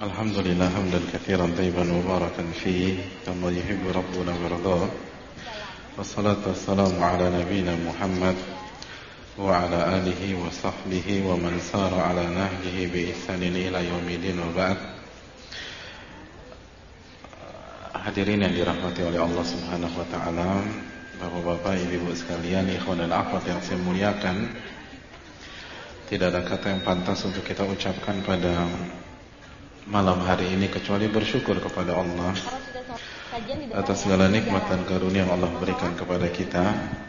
Alhamdulillah hamdan katsiran tayyiban mubarakan fihi kama yuhibbu rabbuna wa yarda. Wassalatu wassalamu ala nabiyyina Muhammad wa ala alihi wa sahbihi wa man sara ala nahjihi bi ihsanin ila yaumil wa ba'd. Hadirin yang dirahmati oleh Allah Subhanahu wa taala, Bapak-bapak, Ibu-ibu sekalian, ikhwan dan akhwat yang saya muliakan. Tidak ada kata yang pantas untuk kita ucapkan pada malam hari ini kecuali bersyukur kepada Allah atas segala nikmat dan karunia yang Allah berikan kepada kita.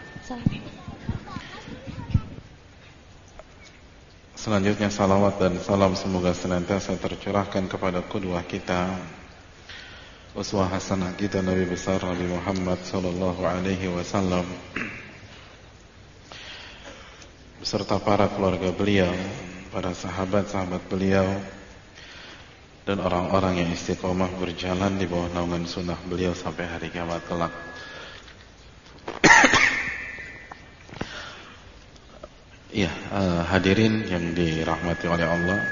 Selanjutnya salawat dan salam semoga senantiasa tercurahkan kepada qudwah kita, uswah hasanah kita, Nabi besar Nabi Muhammad sallallahu alaihi wasallam beserta para keluarga beliau, para sahabat-sahabat beliau, dan orang-orang yang istiqomah berjalan di bawah naungan sunnah beliau sampai hari kiamat kelak. Ya, hadirin yang dirahmati oleh Allah.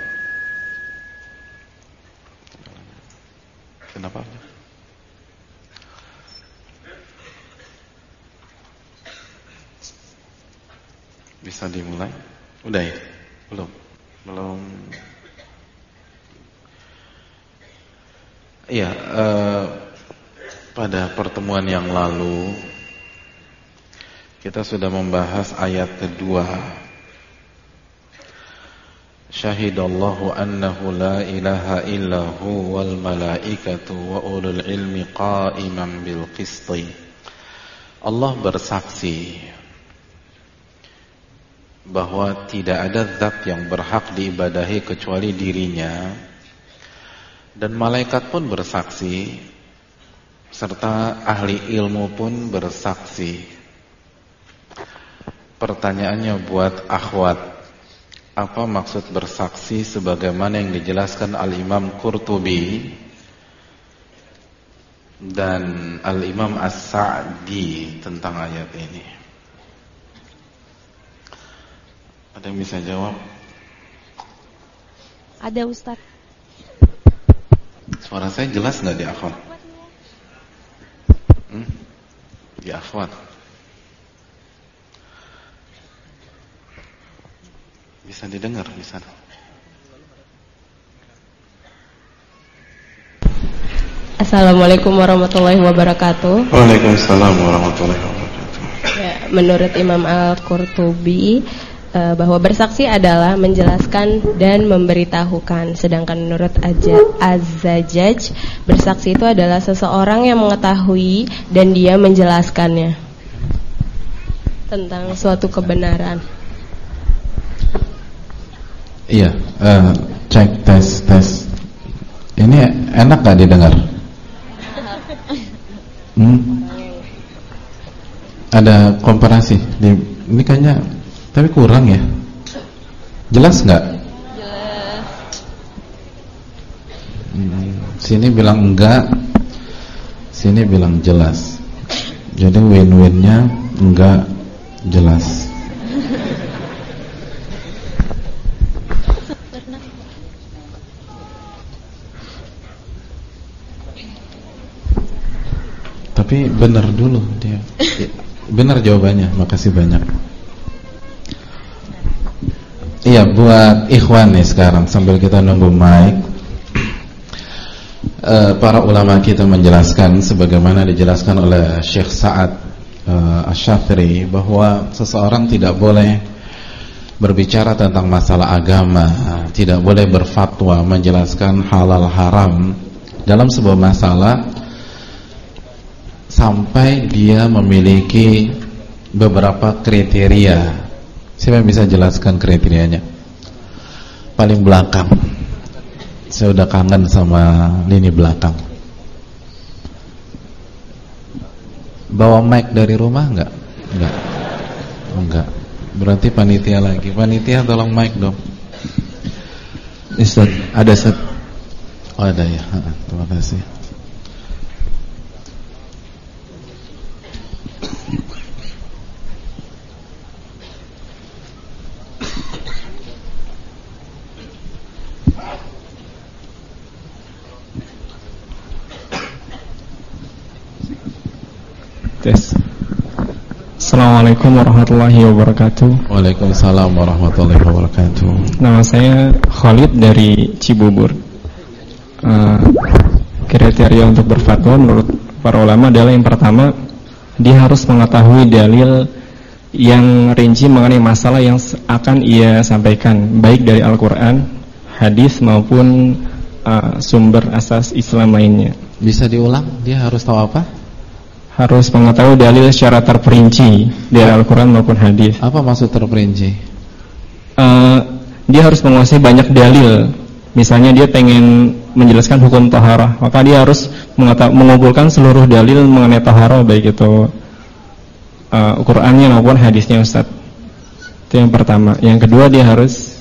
Kenapa? Bisa dimulai? Udah ya? Belum. Iya, pada pertemuan yang lalu kita sudah membahas ayat kedua. Syahidallahu annahu la ilaha illahu wal malaikatu wa ulul ilmi qa'iman bil qisti. Allah bersaksi bahwa tidak ada zat yang berhak diibadahi kecuali dirinya, dan malaikat pun bersaksi, serta ahli ilmu pun bersaksi. Pertanyaannya buat akhwat, apa maksud bersaksi sebagaimana yang dijelaskan Al-Imam Qurtubi dan Al-Imam As-Sa'di tentang ayat ini? Ada yang bisa jawab? Ada, Ustaz. Suara saya jelas nggak di akhwat? Di akhwat bisa didengar di sana? Assalamualaikum warahmatullahi wabarakatuh. Waalaikumsalam warahmatullahi wabarakatuh. Ya, menurut Imam Al-Qurtubi, bahwa bersaksi adalah menjelaskan dan memberitahukan. Sedangkan menurut Az-Zajjaj, bersaksi itu adalah seseorang yang mengetahui dan dia menjelaskannya tentang suatu kebenaran. Iya, cek tes. Ini enak gak didengar? Ada komparasi ini kayaknya, tapi kurang ya. Jelas nggak? Jelas. Sini bilang enggak, sini bilang jelas. Jadi win-winnya enggak jelas. Tapi benar dulu dia. Benar jawabannya, makasih banyak. Iya, buat ikhwan nih sekarang sambil kita nunggu mic, para ulama kita menjelaskan sebagaimana dijelaskan oleh Syekh Sa'ad Asy-Syafiri bahwa seseorang tidak boleh berbicara tentang masalah agama, tidak boleh berfatwa menjelaskan halal haram dalam sebuah masalah sampai dia memiliki beberapa kriteria. Siapa yang bisa jelaskan kriterianya? Paling belakang. Saya udah kangen sama lini belakang. Bawa mic dari rumah enggak? Enggak. Berarti panitia lagi. Panitia tolong mic dong. Ustaz, ada Ustaz. Oh, ada ya. Terima kasih. Tes. Assalamualaikum warahmatullahi wabarakatuh. Waalaikumsalam warahmatullahi wabarakatuh. Nama saya Khalid dari Cibubur. Kriteria untuk berfatwa menurut para ulama adalah yang pertama, dia harus mengetahui dalil yang rinci mengenai masalah yang akan ia sampaikan, baik dari Al-Quran, hadis maupun sumber asas Islam lainnya. Bisa diulang? Dia harus tahu apa? Harus mengetahui dalil secara terperinci dari Al-Quran maupun hadis. Apa maksud terperinci? Dia harus menguasai banyak dalil. Misalnya dia pengen menjelaskan hukum taharah, maka dia harus mengumpulkan seluruh dalil mengenai taharah, baik itu Qurannya maupun hadisnya, Ustaz. Itu yang pertama. Yang kedua, dia harus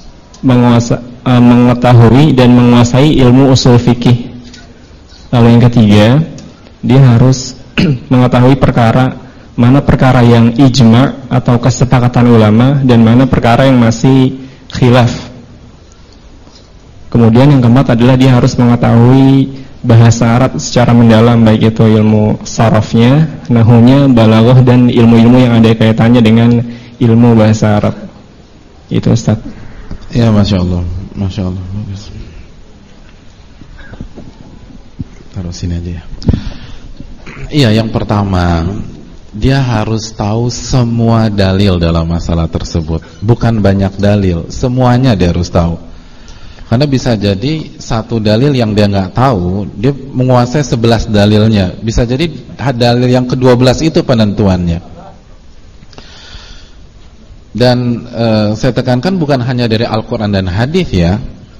mengetahui dan menguasai ilmu usul fikih. Lalu yang ketiga, dia harus mengetahui mana perkara yang ijma atau kesepakatan ulama dan mana perkara yang masih khilaf. Kemudian yang keempat adalah dia harus mengetahui bahasa Arab secara mendalam, baik itu ilmu sarafnya, nahunya, balaghah, dan ilmu-ilmu yang ada kaitannya dengan ilmu bahasa Arab. Itu, Ustaz. Ya, Masya Allah. Masya Allah. Taruh sini aja ya. Iya, yang pertama, dia harus tahu semua dalil dalam masalah tersebut. Bukan banyak dalil, semuanya dia harus tahu. Karena bisa jadi satu dalil yang dia nggak tahu, dia menguasai 11 dalilnya. Bisa jadi dalil yang ke-12 itu penentuannya. Dan saya tekankan bukan hanya dari Al-Quran dan hadis ya.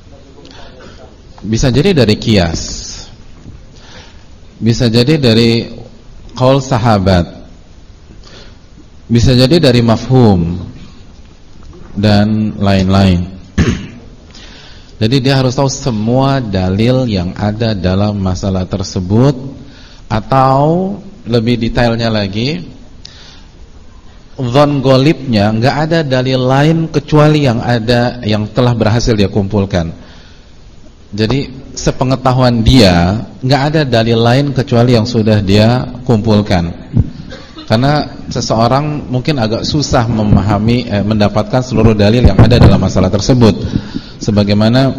Bisa jadi dari qiyas, bisa jadi dari qaul sahabat, bisa jadi dari mafhum, dan lain-lain. Jadi dia harus tahu semua dalil yang ada dalam masalah tersebut. Atau lebih detailnya lagi, dzon golibnya, nggak ada dalil lain kecuali yang ada, yang telah berhasil dia kumpulkan. Jadi sepengetahuan dia, nggak ada dalil lain kecuali yang sudah dia kumpulkan. Karena seseorang mungkin agak susah memahami, mendapatkan seluruh dalil yang ada dalam masalah tersebut. Sebagaimana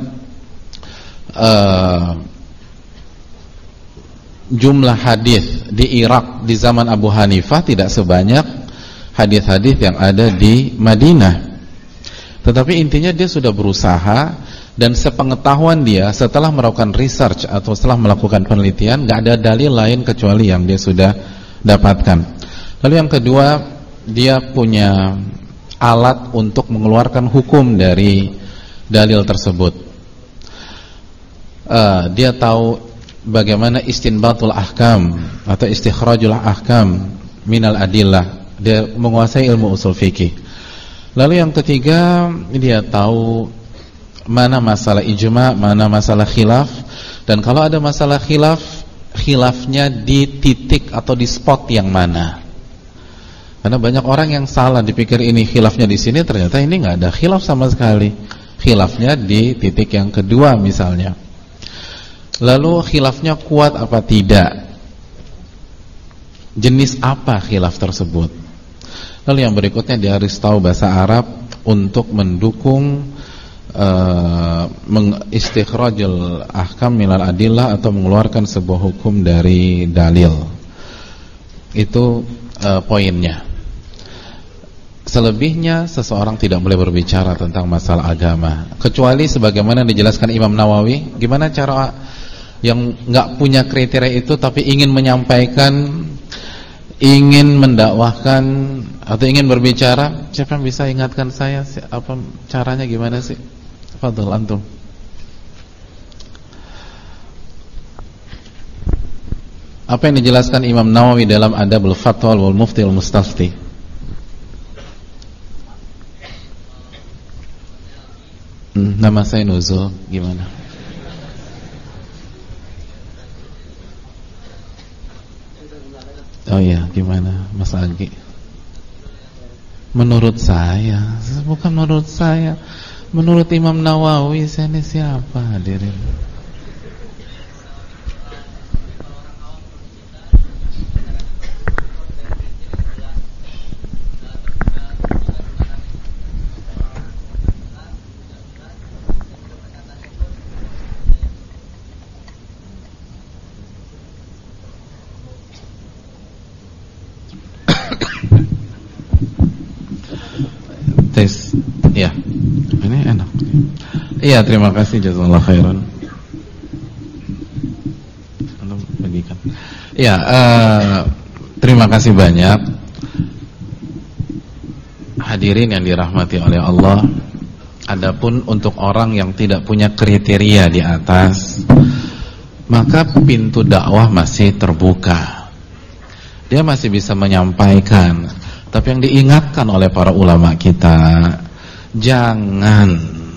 jumlah hadis di Irak di zaman Abu Hanifah tidak sebanyak hadis-hadis yang ada di Madinah. Tetapi intinya dia sudah berusaha, dan sepengetahuan dia setelah melakukan research atau setelah melakukan penelitian, nggak ada dalil lain kecuali yang dia sudah dapatkan. Lalu yang kedua, dia punya alat untuk mengeluarkan hukum dari dalil tersebut. Dia tahu bagaimana istinbatul ahkam atau istikhrajul ahkam minal adillah. Dia menguasai ilmu usul fikih. Lalu yang ketiga, dia tahu mana masalah ijma, mana masalah khilaf. Dan kalau ada masalah khilaf, khilafnya di titik atau di spot yang mana. Karena banyak orang yang salah, dipikir ini khilafnya di sini, ternyata ini nggak ada khilaf sama sekali. Khilafnya di titik yang kedua misalnya. Lalu khilafnya kuat apa tidak? Jenis apa khilaf tersebut? Lalu yang berikutnya, dia harus tahu bahasa Arab untuk mendukung mengistikhrajul ahkam minal adillah, atau mengeluarkan sebuah hukum dari dalil. Itu poinnya. Selebihnya seseorang tidak boleh berbicara tentang masalah agama, kecuali sebagaimana dijelaskan Imam Nawawi. Gimana cara yang nggak punya kriteria itu tapi ingin menyampaikan, ingin mendakwahkan, atau ingin berbicara? Siapa yang bisa ingatkan saya apa caranya, gimana sih? Fadhil antum. Apa yang dijelaskan Imam Nawawi dalam Adabul Fatwa wal Mufti wal Mustafti? Nama saya Nuzul, gimana? Oh iya, gimana Mas Agi? Menurut saya, bukan menurut saya, menurut Imam Nawawi. Saya ini siapa hadirin? tes. Ya, ini enak. Iya, terima kasih, jazakallahu khairan. Bagikan. Ya, terima kasih banyak. Hadirin yang dirahmati oleh Allah. Adapun untuk orang yang tidak punya kriteria di atas, maka pintu dakwah masih terbuka. Dia masih bisa menyampaikan. Tapi yang diingatkan oleh para ulama kita, jangan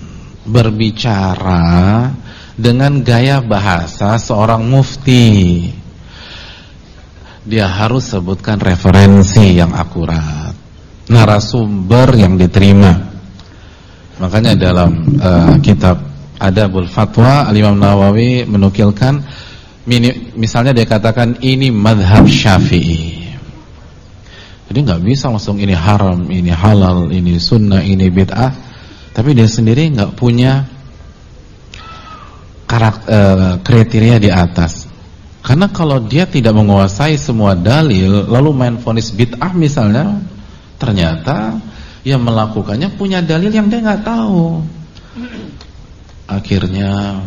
berbicara dengan gaya bahasa seorang mufti. Dia harus sebutkan referensi yang akurat, narasumber yang diterima. Makanya dalam kitab Adabul Fatwa, Al-Imam Nawawi menukilkan, misalnya dia katakan ini madhab Syafi'i. Jadi nggak bisa langsung ini haram, ini halal, ini sunnah, ini bid'ah. Tapi dia sendiri nggak punya kriteria di atas. Karena kalau dia tidak menguasai semua dalil, lalu main vonis bid'ah misalnya, ternyata yang melakukannya punya dalil yang dia nggak tahu. Akhirnya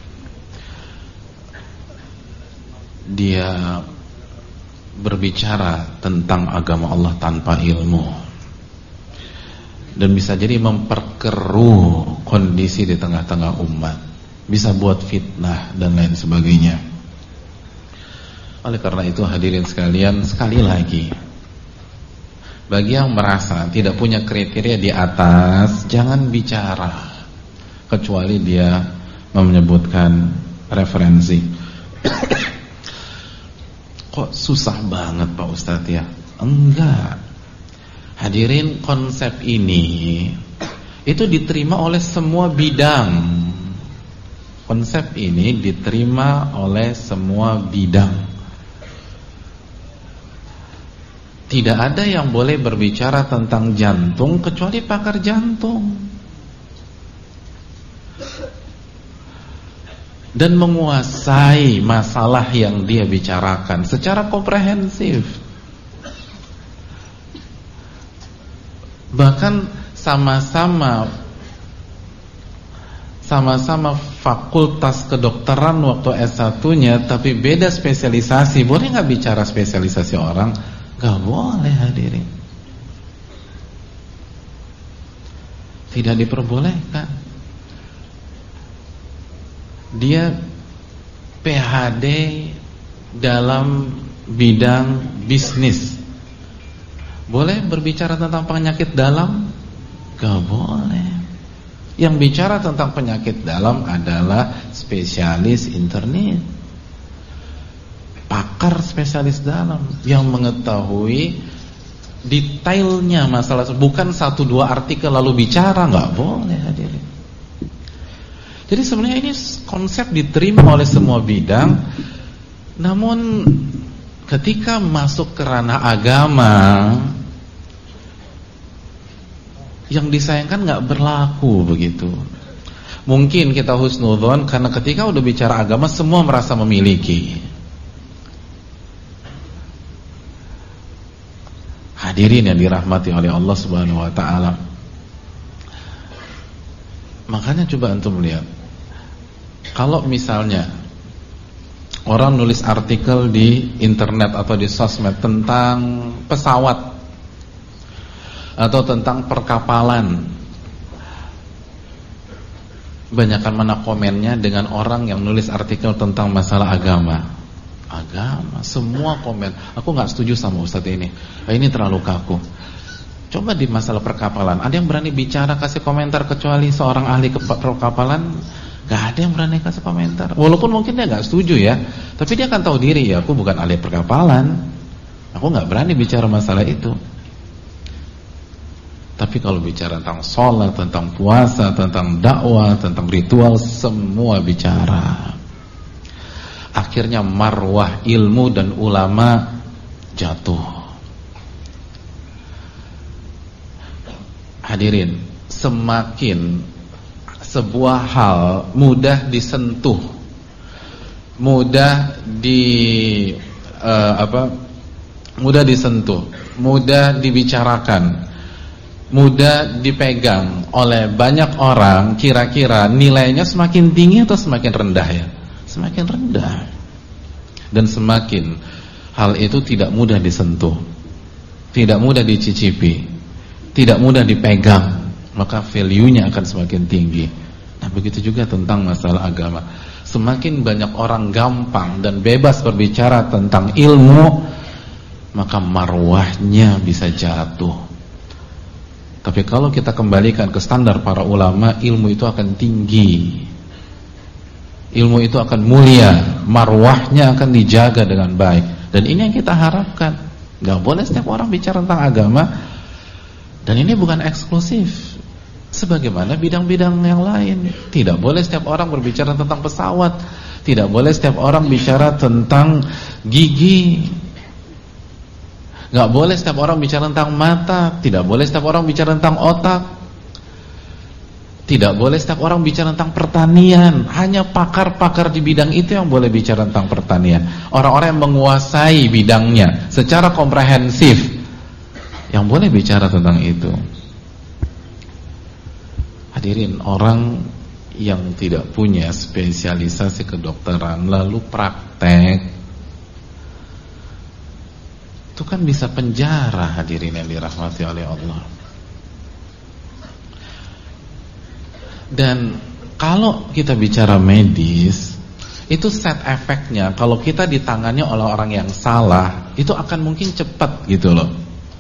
dia berbicara tentang agama Allah tanpa ilmu, dan bisa jadi memperkeruh kondisi di tengah-tengah umat, bisa buat fitnah dan lain sebagainya. Oleh karena itu hadirin sekalian, sekali lagi, bagi yang merasa tidak punya kriteria di atas, jangan bicara kecuali dia menyebutkan referensi. Kok susah banget Pak Ustadz ya? Enggak. Hadirin, konsep ini itu diterima oleh semua bidang. Konsep ini diterima oleh semua bidang. Tidak ada yang boleh berbicara tentang jantung kecuali pakar jantung, dan menguasai masalah yang dia bicarakan secara komprehensif. Bahkan sama-sama fakultas kedokteran waktu S1-nya, tapi beda spesialisasi. Boleh nggak bicara spesialisasi orang? Gak boleh hadirin. Tidak diperbolehkan. Dia PhD dalam bidang bisnis, boleh berbicara tentang penyakit dalam? Gak boleh. Yang bicara tentang penyakit dalam adalah spesialis internet, pakar spesialis dalam yang mengetahui detailnya masalah, bukan 1-2 artikel lalu bicara. Nggak boleh hadirin. Jadi sebenarnya ini konsep diterima oleh semua bidang, namun ketika masuk ke ranah agama, yang disayangkan nggak berlaku begitu. Mungkin kita husnudzon karena ketika udah bicara agama semua merasa memiliki. Hadirin yang dirahmati oleh Allah Subhanahu wa taala. Makanya coba antum lihat. Kalau misalnya orang nulis artikel di internet atau di sosmed tentang pesawat atau tentang perkapalan, banyakkan mana komennya dengan orang yang nulis artikel tentang masalah agama. Semua komen, aku nggak setuju sama Ustadz ini. Ini terlalu kaku. Coba di masalah perkapalan, ada yang berani bicara kasih komentar kecuali seorang ahli perkapalan? Gak ada yang berani kasih komentar. Walaupun mungkin dia nggak setuju ya, tapi dia kan tahu diri, ya aku bukan ahli perkapalan, aku nggak berani bicara masalah itu. Tapi kalau bicara tentang sholat, tentang puasa, tentang dakwah, tentang ritual, semua bicara. Akhirnya marwah ilmu dan ulama jatuh. Hadirin, semakin sebuah hal mudah disentuh, mudah mudah dibicarakan, mudah dipegang oleh banyak orang, kira-kira nilainya semakin tinggi atau semakin rendah ya? Semakin rendah. Dan semakin hal itu tidak mudah disentuh, tidak mudah dicicipi, tidak mudah dipegang, maka value-nya akan semakin tinggi. Nah, begitu juga tentang masalah agama. Semakin banyak orang gampang dan bebas berbicara tentang ilmu, maka marwahnya bisa jatuh. Tapi kalau kita kembalikan ke standar para ulama, ilmu itu akan tinggi, ilmu itu akan mulia, marwahnya akan dijaga dengan baik. Dan ini yang kita harapkan. Gak boleh setiap orang bicara tentang agama. Dan ini bukan eksklusif, sebagaimana bidang-bidang yang lain. Tidak boleh setiap orang berbicara tentang pesawat, tidak boleh setiap orang bicara tentang gigi, gak boleh setiap orang bicara tentang mata, tidak boleh setiap orang bicara tentang otak, tidak boleh setiap orang bicara tentang pertanian. Hanya pakar-pakar di bidang itu yang boleh bicara tentang pertanian. Orang-orang yang menguasai bidangnya secara komprehensif yang boleh bicara tentang itu. Hadirin, orang yang tidak punya spesialisasi kedokteran lalu praktek, itu kan bisa penjara, hadirin yang dirahmati oleh Allah. Dan kalau kita bicara medis, itu set efeknya kalau kita ditangani oleh orang yang salah, itu akan mungkin cepat gitu loh.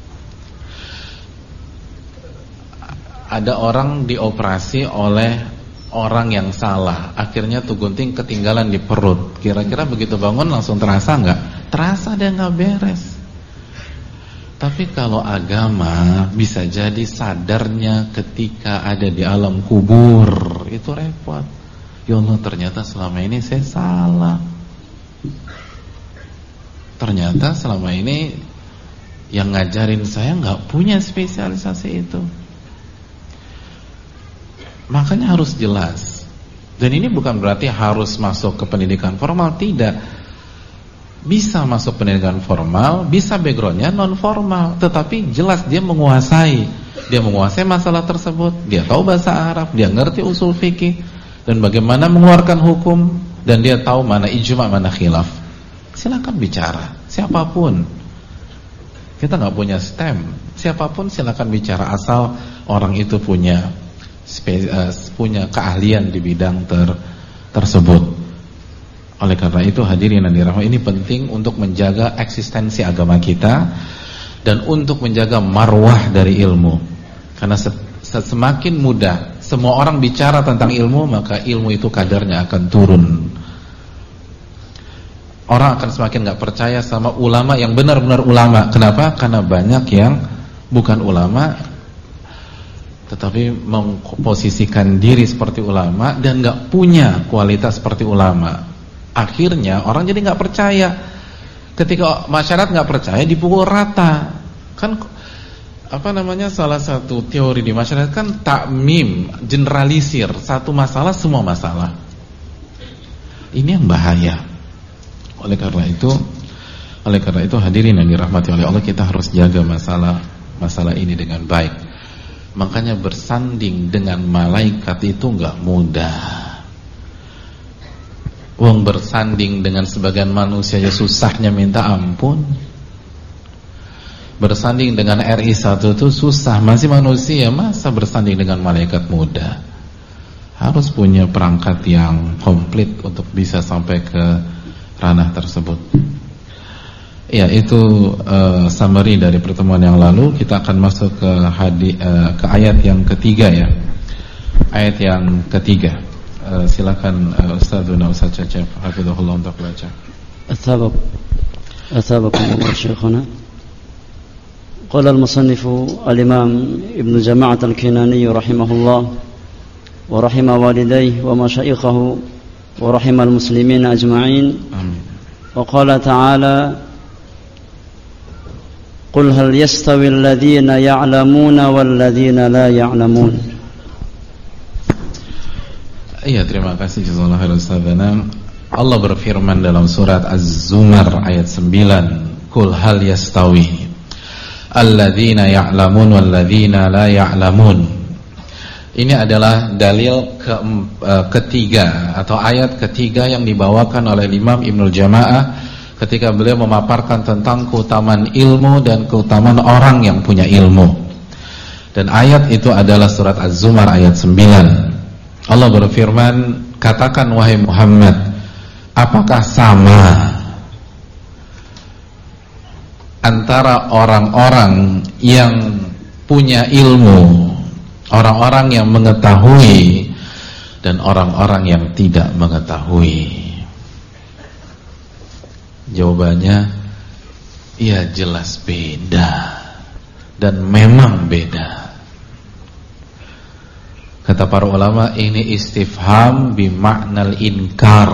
Ada orang dioperasi oleh orang yang salah, akhirnya tuh gunting ketinggalan di perut. Kira-kira begitu bangun langsung terasa nggak? Terasa, dia nggak beres. Tapi kalau agama bisa jadi sadarnya ketika ada di alam kubur, itu repot. Ya Allah, ternyata selama ini saya salah. Ternyata selama ini yang ngajarin saya nggak punya spesialisasi itu. Makanya harus jelas. Dan ini bukan berarti harus masuk ke pendidikan formal, tidak. Bisa masuk pendidikan formal, bisa backgroundnya non formal, tetapi jelas dia menguasai. Dia menguasai masalah tersebut, dia tahu bahasa Arab, dia ngerti usul fikih dan bagaimana mengeluarkan hukum, dan dia tahu mana ijma, mana khilaf. Silakan bicara, siapapun. Kita nggak punya stem, siapapun silakan bicara asal orang itu punya keahlian di bidang tersebut. Oleh karena itu, hadirin yang dirahmati, ini penting untuk menjaga eksistensi agama kita dan untuk menjaga marwah dari ilmu. Karena semakin mudah semua orang bicara tentang ilmu, maka ilmu itu kadarnya akan turun. Orang akan semakin gak percaya sama ulama yang benar-benar ulama. Kenapa? Karena banyak yang bukan ulama tetapi memposisikan diri seperti ulama dan gak punya kualitas seperti ulama. Akhirnya orang jadi nggak percaya. Ketika masyarakat nggak percaya, dipukul rata. Kan salah satu teori di masyarakat kan takmim, generalisir, satu masalah semua masalah. Ini yang bahaya. Oleh karena itu hadirin yang dirahmati oleh Allah, kita harus jaga masalah ini dengan baik. Makanya bersanding dengan malaikat itu nggak mudah. Wong bersanding dengan sebagian manusia ya susahnya minta ampun. Bersanding dengan RI1 itu susah, masih manusia, masa bersanding dengan malaikat mudah. Harus punya perangkat yang komplit untuk bisa sampai ke ranah tersebut. Ya, itu summary dari pertemuan yang lalu. Kita akan masuk ke ayat yang ketiga ya. Ayat yang ketiga. Silakan Ustadzuna Ustaz Cecep hafizahullah untuk baca. Athabakum Allah Syekhana. Qala al-musannif al-Imam Ibn Jama'at al-Kinani rahimahullah wa rahima walidayhi wa masyaikhahu wa rahima al-muslimin ajma'in. Amin. Wa qala ta'ala Qul hal yastawi alladhina ya'lamuna wal ladhina la ya'lamun. Iya, terima kasih jazakallahu khairan Ustazana. Allah berfirman dalam surat Az-Zumar ayat 9, Qul hal yastawi. alladzina ya'lamun walladzina la ya'lamun. Ini adalah dalil ketiga atau ayat ketiga yang dibawakan oleh Imam Ibnul Jamaah ketika beliau memaparkan tentang keutamaan ilmu dan keutamaan orang yang punya ilmu. Dan ayat itu adalah surat Az-Zumar ayat 9. Allah berfirman, katakan wahai Muhammad, apakah sama antara orang-orang yang punya ilmu, orang-orang yang mengetahui, dan orang-orang yang tidak mengetahui? Jawabannya, ya jelas beda, dan memang beda. Kata para ulama, ini istifham bimaknal inkar.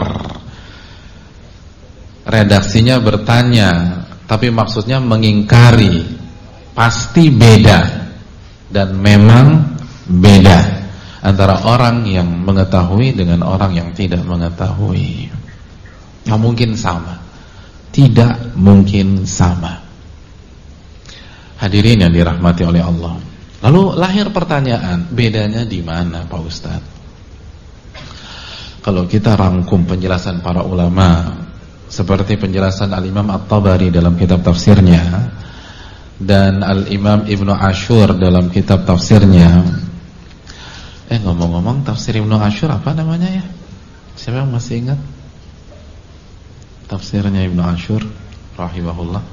Redaksinya bertanya, tapi maksudnya mengingkari. Pasti beda, dan memang beda antara orang yang mengetahui dengan orang yang tidak mengetahui. Nggak mungkin sama. Tidak mungkin sama. Hadirin yang dirahmati oleh Allah. Lalu lahir pertanyaan, bedanya di mana Pak Ustadz? Kalau kita rangkum penjelasan para ulama, seperti penjelasan Al-Imam At-Tabari dalam kitab tafsirnya dan Al-Imam Ibnu Ashur dalam kitab tafsirnya. Ngomong-ngomong, tafsir Ibnu Ashur apa namanya ya? Siapa yang masih ingat? Tafsirnya Ibnu Ashur rahimahullah.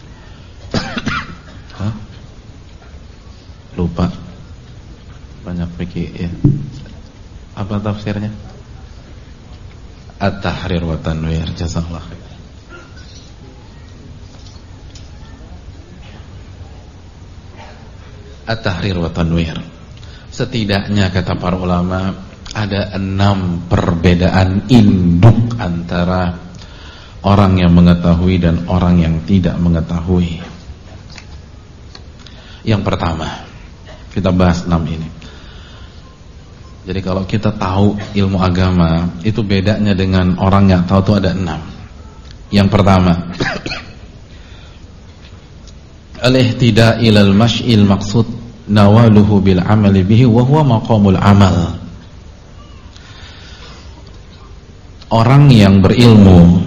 Lupa. Banyak fikih ya. Apa tafsirnya? At-Tahrir wa Tanwir. Jazakallah khair. At-Tahrir wa Tanwir. Setidaknya kata para ulama ada 6 perbedaan induk antara orang yang mengetahui dan orang yang tidak mengetahui. Yang pertama, kita bahas 6 ini. Jadi kalau kita tahu ilmu agama, itu bedanya dengan orang yang tahu itu ada 6. Yang pertama, al-ihtida ilal mash'il maqsud nawaluhu bil amali bihi wa huwa maqamul amal. Orang yang berilmu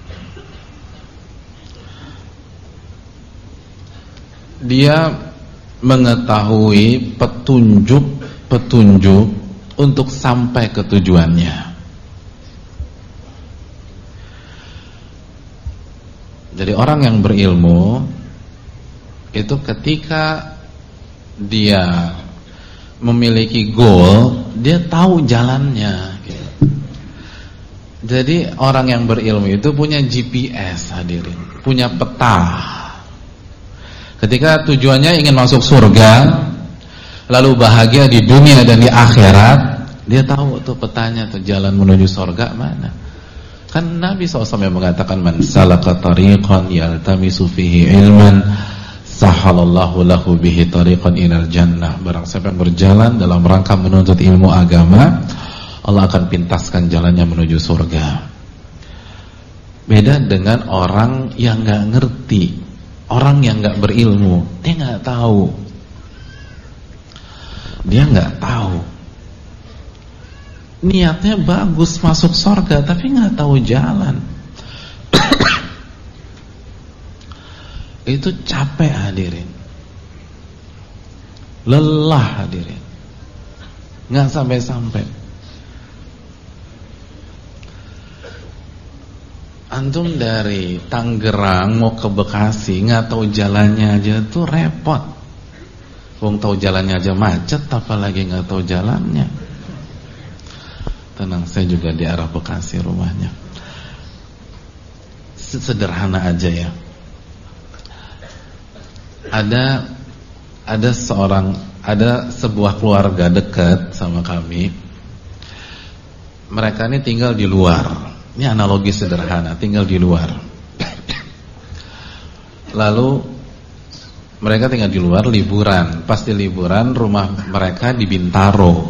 dia mengetahui petunjuk untuk sampai ke tujuannya. Jadi orang yang berilmu itu ketika dia memiliki goal, dia tahu jalannya gitu. Jadi orang yang berilmu itu punya GPS, hadirin, punya peta. Ketika tujuannya ingin masuk surga, lalu bahagia di dunia dan di akhirat, dia tahu tuh petanya, tuh jalan menuju surga mana. Kan Nabi SAW yang mengatakan, man salaka tariqan yaltamisu fihi ilman sahalallahu lahu bihi tariqan ilal jannah. Barang siapa yang berjalan dalam rangka menuntut ilmu agama, Allah akan pintaskan jalannya menuju surga. Beda dengan orang yang gak ngerti, orang yang gak berilmu. Dia gak tahu. Dia gak tahu. Niatnya bagus masuk surga, tapi gak tahu jalan. Itu capek, hadirin. Lelah, hadirin. Gak sampai-sampai. Antum dari Tangerang mau ke Bekasi, nggak tahu jalannya aja tuh repot. Wong tahu jalannya aja macet, apalagi nggak tahu jalannya. Tenang, saya juga di arah Bekasi rumahnya. Sederhana aja ya. Ada sebuah keluarga dekat sama kami. Mereka ini tinggal di luar. Ini analogi sederhana, tinggal di luar. Lalu mereka tinggal di luar liburan. Pas di liburan rumah mereka di Bintaro.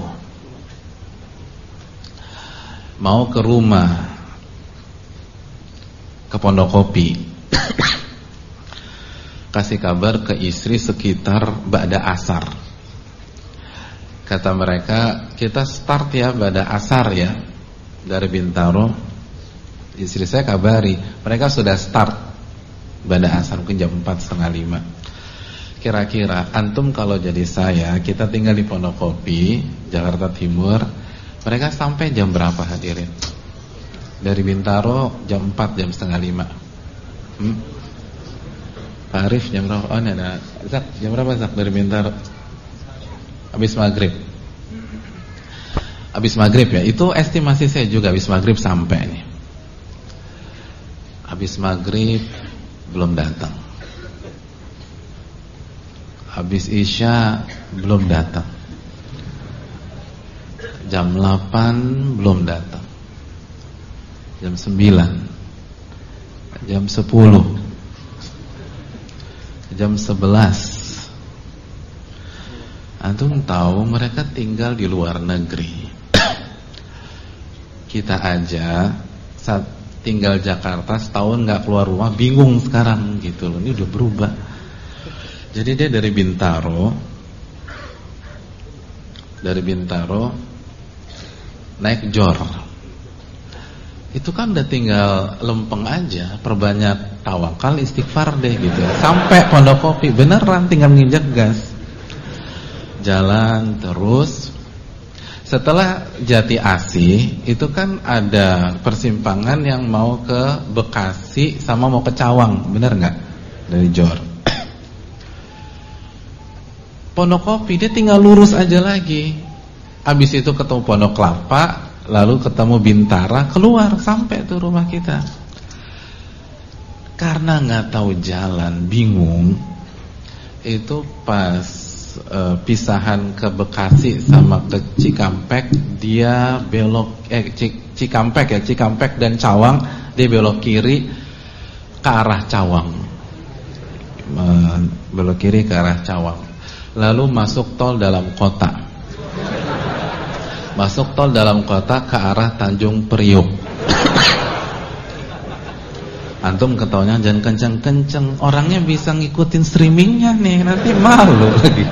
Mau ke rumah, ke Pondokopi. kasih kabar ke istri sekitar ba'da asar. Kata mereka, kita start ya ba'da asar ya, dari Bintaro. Istri saya kabari, mereka sudah start ba'da asar mungkin jam 4:30. Kira-kira antum kalau jadi saya, kita tinggal di Pondokopi, Jakarta Timur, mereka sampai jam berapa hadirin? Dari Bintaro jam 4, jam 4:30. Pak Arif jam berapa? Oh ini ada Zak, jam berapa Zak dari Bintaro? Habis maghrib. Habis maghrib ya, itu estimasi saya juga habis maghrib sampai nih. Habis maghrib belum datang. Habis isya belum datang. Jam 8 belum datang. Jam 9, jam 10, jam 11. Antum tahu mereka tinggal di luar negeri. Kita aja saat tinggal Jakarta setahun nggak keluar rumah bingung sekarang gitu loh. Ini udah berubah. Jadi dia dari Bintaro naik Jor. Itu kan udah tinggal lempeng aja, perbanyak tawakal, istighfar deh gitu. Sampai Pondokopi beneran tinggal nginjak gas. Jalan terus. Setelah Jati Asih itu kan ada persimpangan yang mau ke Bekasi sama mau ke Cawang, bener nggak? Dari Jor. Pondokopi dia tinggal lurus aja lagi. Habis itu ketemu Pondok Kelapa, lalu ketemu Bintara, keluar sampai tuh rumah kita. Karena nggak tahu jalan, bingung. Itu pas pisahan ke Bekasi sama ke Cikampek, dia belok Cikampek dan Cawang, dia belok kiri ke arah Cawang. Belok kiri ke arah Cawang. Lalu masuk tol dalam kota. Masuk tol dalam kota ke arah Tanjung Priok. Antum ketawanya jangan kenceng-kenceng, orangnya bisa ngikutin streamingnya nih, nanti malu lagi.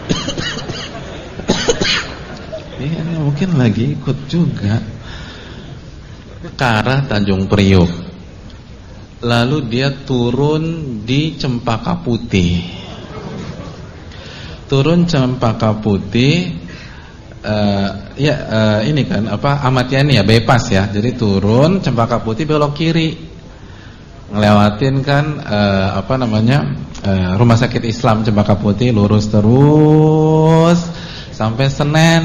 Iya, mungkin lagi ikut juga. Ke arah Tanjung Priok. Lalu dia turun di Cempaka Putih. Turun Cempaka Putih. Ini kan Ahmad Yani ya, bypass ya. Jadi turun Cempaka Putih belok kiri, ngelewatin kan Rumah Sakit Islam Cempaka Putih, lurus terus sampai Senen,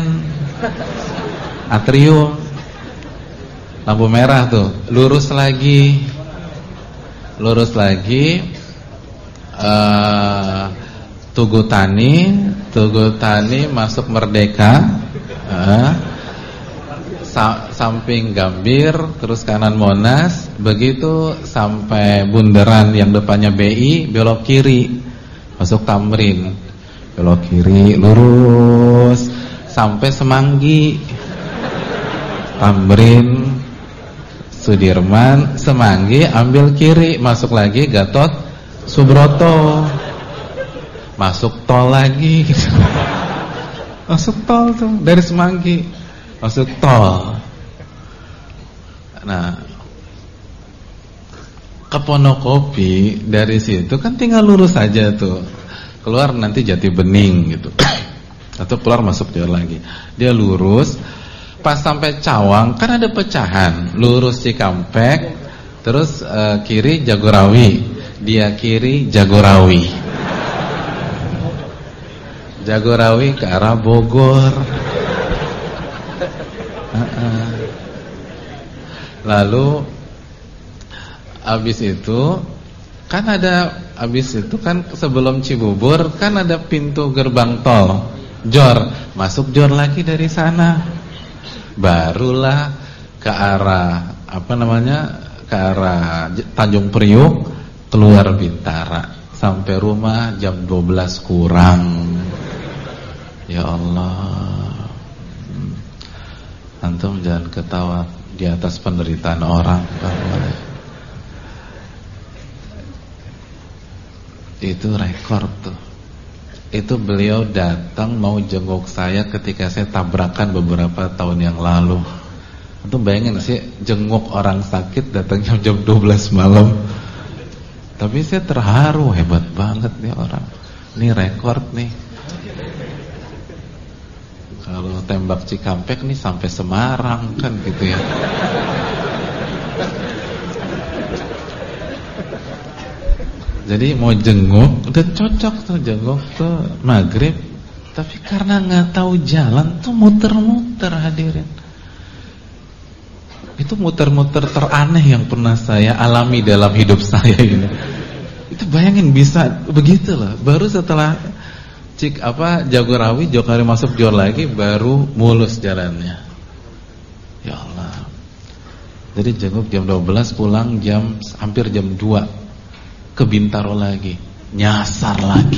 Atrium, lampu merah tuh, lurus lagi Tugu Tani masuk Merdeka, samping Gambir, terus kanan Monas, begitu sampai bundaran yang depannya BI, belok kiri, masuk Tamrin, belok kiri, lurus sampai Semanggi, Tamrin, Sudirman, Semanggi, ambil kiri, masuk lagi Gatot Subroto. Masuk tol lagi. Masuk tol tuh dari Semanggi. Masuk tol. Nah, ke Pondokopi dari situ kan tinggal lurus aja tuh. Keluar nanti Jati Bening gitu. Atau keluar masuk dia lagi. Dia lurus, pas sampai Cawang kan ada pecahan. Lurus Cikampek, terus kiri Jagorawi. Dia kiri Jagorawi. Jagorawi ke arah Bogor. Lalu habis itu kan sebelum Cibubur kan ada pintu gerbang tol Jor, masuk Jor lagi dari sana. Barulah ke arah ke arah Tanjung Priok, keluar Bintara, sampai rumah jam 12 kurang. Ya Allah. Antum jangan ketawa di atas penderitaan orang. itu rekor tuh. Itu beliau datang mau jenguk saya ketika saya tabrakan beberapa tahun yang lalu. Itu bayangin sih, jenguk orang sakit datang jam 12 malam. Tapi saya terharu, hebat banget nih orang. Ini rekor nih. Kalau tembak Cikampek nih sampai Semarang kan gitu ya. Jadi mau jenguk, udah cocok tuh jenguk tuh maghrib. Tapi karena nggak tahu jalan tuh muter-muter hadirin. Itu muter-muter teraneh yang pernah saya alami dalam hidup saya ini. Itu bayangin bisa begitu loh. Baru setelah Jagorawi, Jokowi masuk Jor lagi, baru mulus jalannya. Ya Allah. Jadi jenguk jam 12, pulang hampir jam 2. Ke Bintaro lagi, nyasar lagi.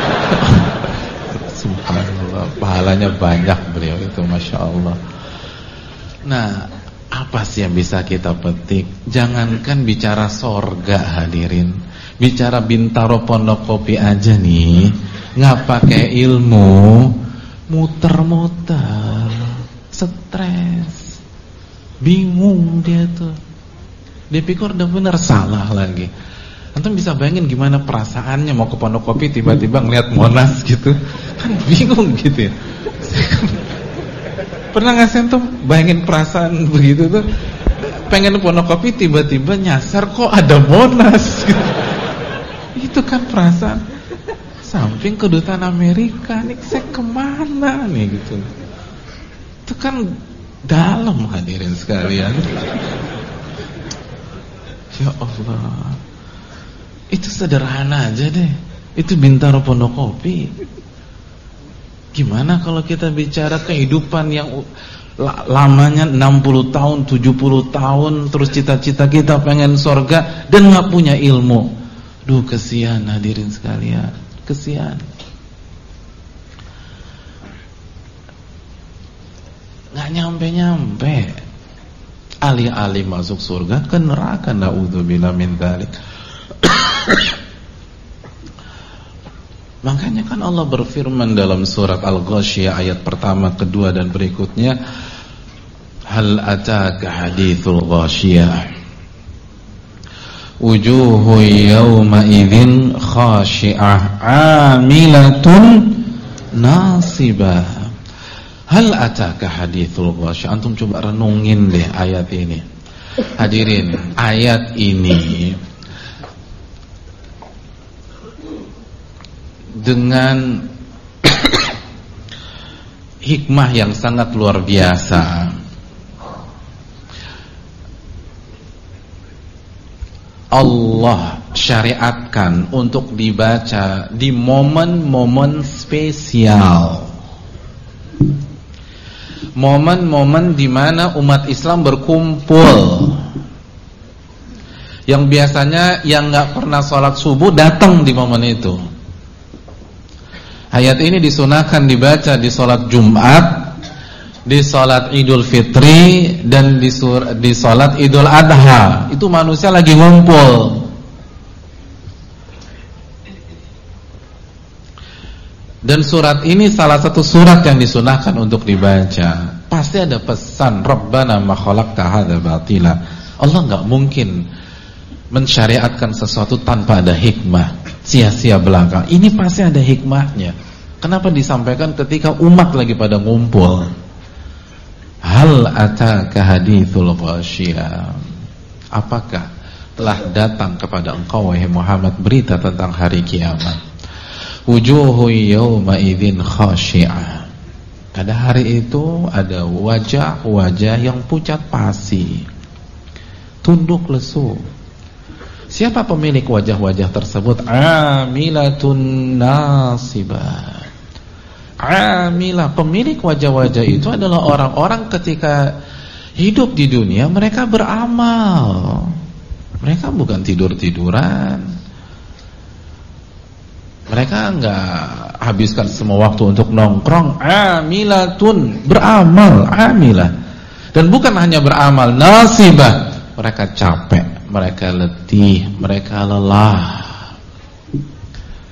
Subhanallah, pahalanya banyak beliau itu, Masya Allah. Nah, apa sih yang bisa kita petik? Jangankan bicara sorga hadirin, bicara Bintaro Pondokopi aja nih, nggak pakai ilmu, muter-muter, stres, bingung dia tuh. Dia pikir udah bener, salah lagi. Antum bisa bayangin gimana perasaannya mau ke Pondokopi tiba-tiba ngeliat Monas gitu, kan bingung gitu ya. Pernah nggak sih antum bayangin perasaan begitu tuh, pengen Pondokopi tiba-tiba nyasar kok ada Monas gitu. Itu kan perasaan. Samping kedutaan Amerika nih, saya kemana nih gitu. Itu kan dalam hadirin sekalian. Ya Allah. Itu sederhana aja deh. Itu Bintaro Pondokopi. Gimana kalau kita bicara kehidupan yang lamanya 60 tahun, 70 tahun, terus cita-cita kita pengen surga dan gak punya ilmu. Duh, kesian hadirin sekalian. Kesian. Gak nyampe-nyampe. Alih-alih masuk surga ke neraka, na'udzubillah min dzalik. Makanya kan Allah berfirman dalam surat Al-Ghasyiyah ayat pertama, kedua dan berikutnya, hal ataka hadithul ghasyiyah wujuhu yawma idzin khashi'ah 'amilatun nasibah. Hal ataka hadithul ghasyiyah. Antum coba renungin deh ayat ini. Hadirin, ayat ini dengan hikmah yang sangat luar biasa. Allah syariatkan untuk dibaca di momen-momen spesial, momen-momen di mana umat Islam berkumpul, yang biasanya yang nggak pernah sholat subuh datang di momen itu. Ayat ini disunahkan dibaca di sholat Jumat, di sholat Idul Fitri, dan di sholat Idul Adha. Itu manusia lagi ngumpul. Dan surat ini salah satu surat yang disunahkan untuk dibaca. Pasti ada pesan, Rabbana ma khalaqta hadza batila. Allah nggak mungkin mensyariatkan sesuatu tanpa ada hikmah, sia-sia belaka. Ini pasti ada hikmahnya. Kenapa disampaikan ketika umat lagi pada ngumpul? Hal ataka hadithul ghasyiyah. Apakah telah datang kepada engkau wahai Muhammad berita tentang hari kiamat? Wujuhu yawma idzin khashi'ah. Pada hari itu ada wajah-wajah yang pucat pasi, tunduk lesu. Siapa pemilik wajah-wajah tersebut? Amilatun nasibah. Amilah, pemilik wajah-wajah itu adalah orang-orang ketika hidup di dunia mereka beramal. Mereka bukan tidur-tiduran. Mereka enggak habiskan semua waktu untuk nongkrong. Amilatun, beramal, amilah. Dan bukan hanya beramal, nasibah. Mereka capek, mereka letih, mereka lelah.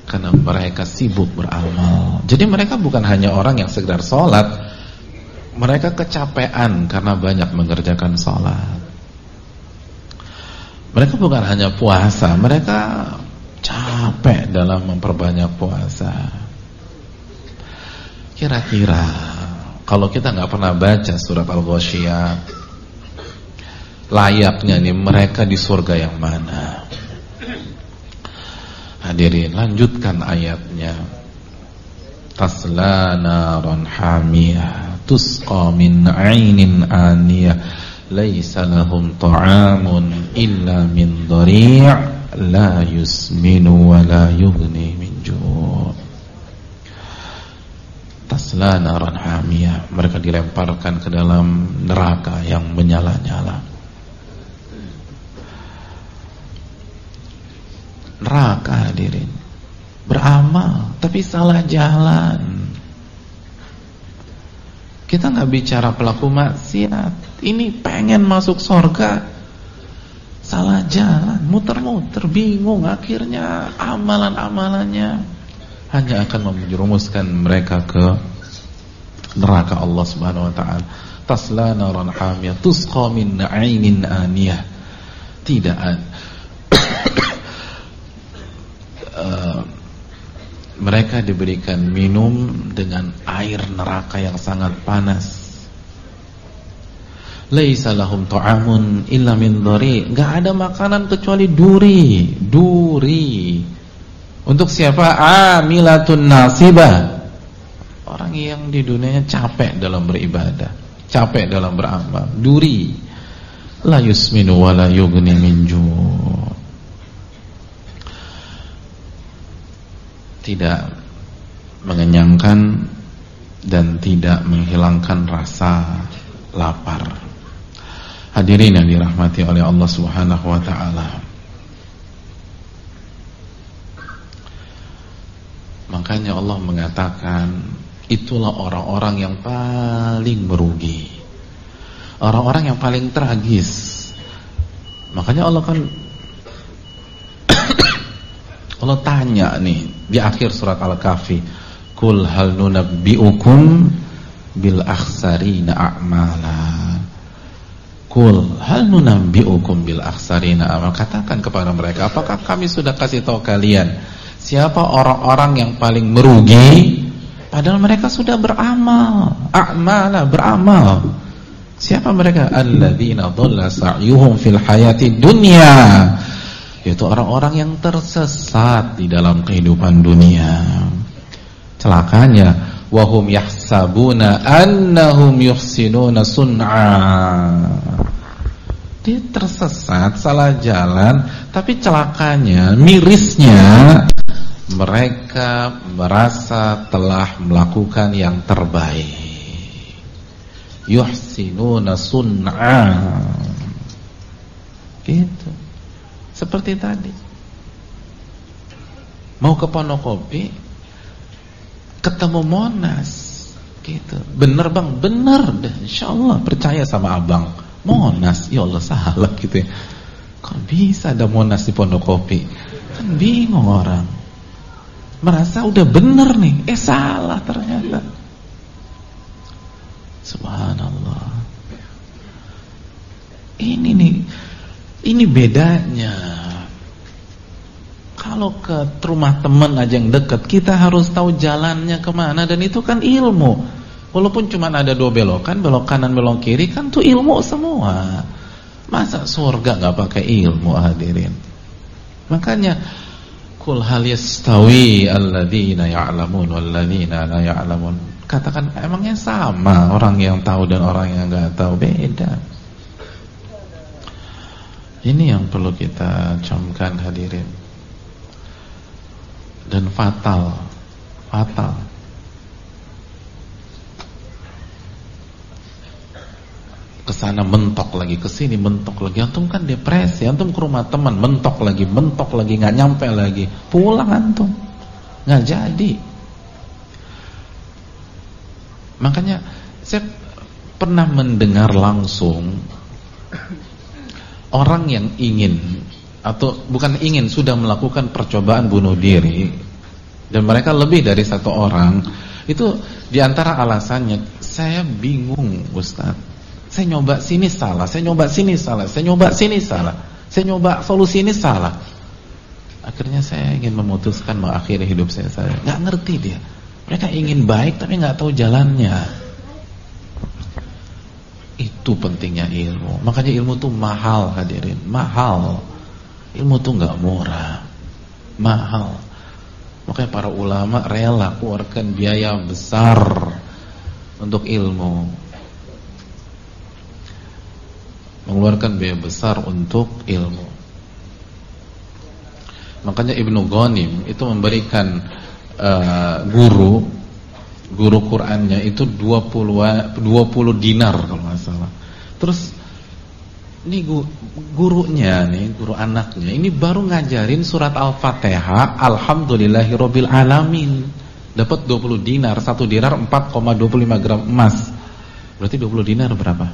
Karena mereka sibuk beramal. Jadi mereka bukan hanya orang yang sekedar sholat, mereka kecapean karena banyak mengerjakan sholat. Mereka bukan hanya puasa, mereka capek dalam memperbanyak puasa. Kira-kira kalau kita nggak pernah baca surat Al-Ghasyiyah, layaknya nih mereka di surga yang mana? Hadirin, lanjutkan ayatnya. Tasla naran hamiyah tusqa min 'ainin aniyah laisa lahum ta'amun illa min dhari' la yusminu wa la yughni min ju'. Tasla naran hamiyah, mereka dilemparkan ke dalam neraka yang menyala-nyala. Neraka, hadirin, beramal tapi salah jalan. Kita nggak bicara pelaku maksiat, ini pengen masuk surga, salah jalan, muter-muter, bingung, akhirnya amalan-amalannya hanya akan menjerumuskan mereka ke neraka Allah Subhanahu wa taala. Tasla naran hamiyah tusqa min 'ainin aniyah. Tidak mereka diberikan minum dengan air neraka yang sangat panas. Laisa lahum ta'amun illa min dhari'. Enggak ada makanan kecuali duri. Duri. Untuk siapa? Amilatun nasibah. Orang yang di dunianya capek dalam beribadah, capek dalam beramal. Duri. La yusminu wa la yughni min ju'. Tidak mengenyangkan dan tidak menghilangkan rasa lapar. Hadirin yang dirahmati oleh Allah Subhanahu wa taala. Makanya Allah mengatakan, itulah orang-orang yang paling merugi, orang-orang yang paling tragis. Makanya Allah kan Allah tanya nih di akhir surat Al-Kahfi, Kul hal nunabbi'ukum bil akhsarina a'mala. Kul hal nunabbi'ukum bil akhsarina a'mala. Katakan kepada mereka, apakah kami sudah kasih tahu kalian siapa orang-orang yang paling merugi? Padahal mereka sudah beramal. A'mala, beramal. Siapa mereka? Alladzina dhalla sa'yuhum fil hayati dunya. Yaitu orang-orang yang tersesat di dalam kehidupan dunia. Celakanya, wahum yahsabuna annahum yuhsinuna sun'a. Dia tersesat, salah jalan, tapi celakanya, mirisnya, mereka merasa telah melakukan yang terbaik. Yuhsinuna sun'a. Gitu. Seperti tadi, mau ke Pondokopi, ketemu Monas, gitu. Bener bang, bener deh, insyaallah, percaya sama abang. Monas, ya Allah salah gitu ya. Kok bisa ada Monas di Pondokopi? Kan bingung orang, merasa udah bener nih, salah ternyata. Subhanallah. Ini nih, ini bedanya. Kalau ke rumah teman aja yang dekat, kita harus tahu jalannya kemana, dan itu kan ilmu. Walaupun cuma ada 2 belokan, belok kanan, belok kiri, kan tuh ilmu semua. Masa surga nggak pakai ilmu, hadirin? Makanya, kul hal yastawi alladzina ya'lamun walladzina la ya'lamun. Katakan, emangnya sama orang yang tahu dan orang yang nggak tahu? Beda. Ini yang perlu kita camkan, hadirin. Dan fatal. Kesana mentok lagi, kesini mentok lagi. Antum kan depresi, antum ke rumah teman mentok lagi, nggak nyampe lagi. Pulang antum, nggak jadi. Makanya saya pernah mendengar langsung orang yang ingin, atau bukan ingin, sudah melakukan percobaan bunuh diri, dan mereka lebih dari satu orang. Itu diantara alasannya, saya bingung Ustaz, saya nyoba sini salah, saya nyoba sini salah, saya nyoba sini salah, saya nyoba solusi ini salah. Akhirnya saya ingin memutuskan mengakhiri hidup saya. Gak ngerti dia. Mereka ingin baik tapi gak tahu jalannya. Itu pentingnya ilmu. Makanya ilmu tuh mahal hadirin, mahal. Ilmu tuh gak murah, mahal. Makanya para ulama rela keluarkan biaya besar untuk ilmu, mengeluarkan biaya besar untuk ilmu. Makanya Ibnu Ghanim itu memberikan guru Qur'annya itu 20 dinar kalau nggak salah. Terus ini gurunya nih, guru anaknya ini baru ngajarin surat Al-Fatihah, Alhamdulillahirabbil alamin. Dapat 20 dinar, 1 dinar 4,25 gram emas. Berarti 20 dinar berapa?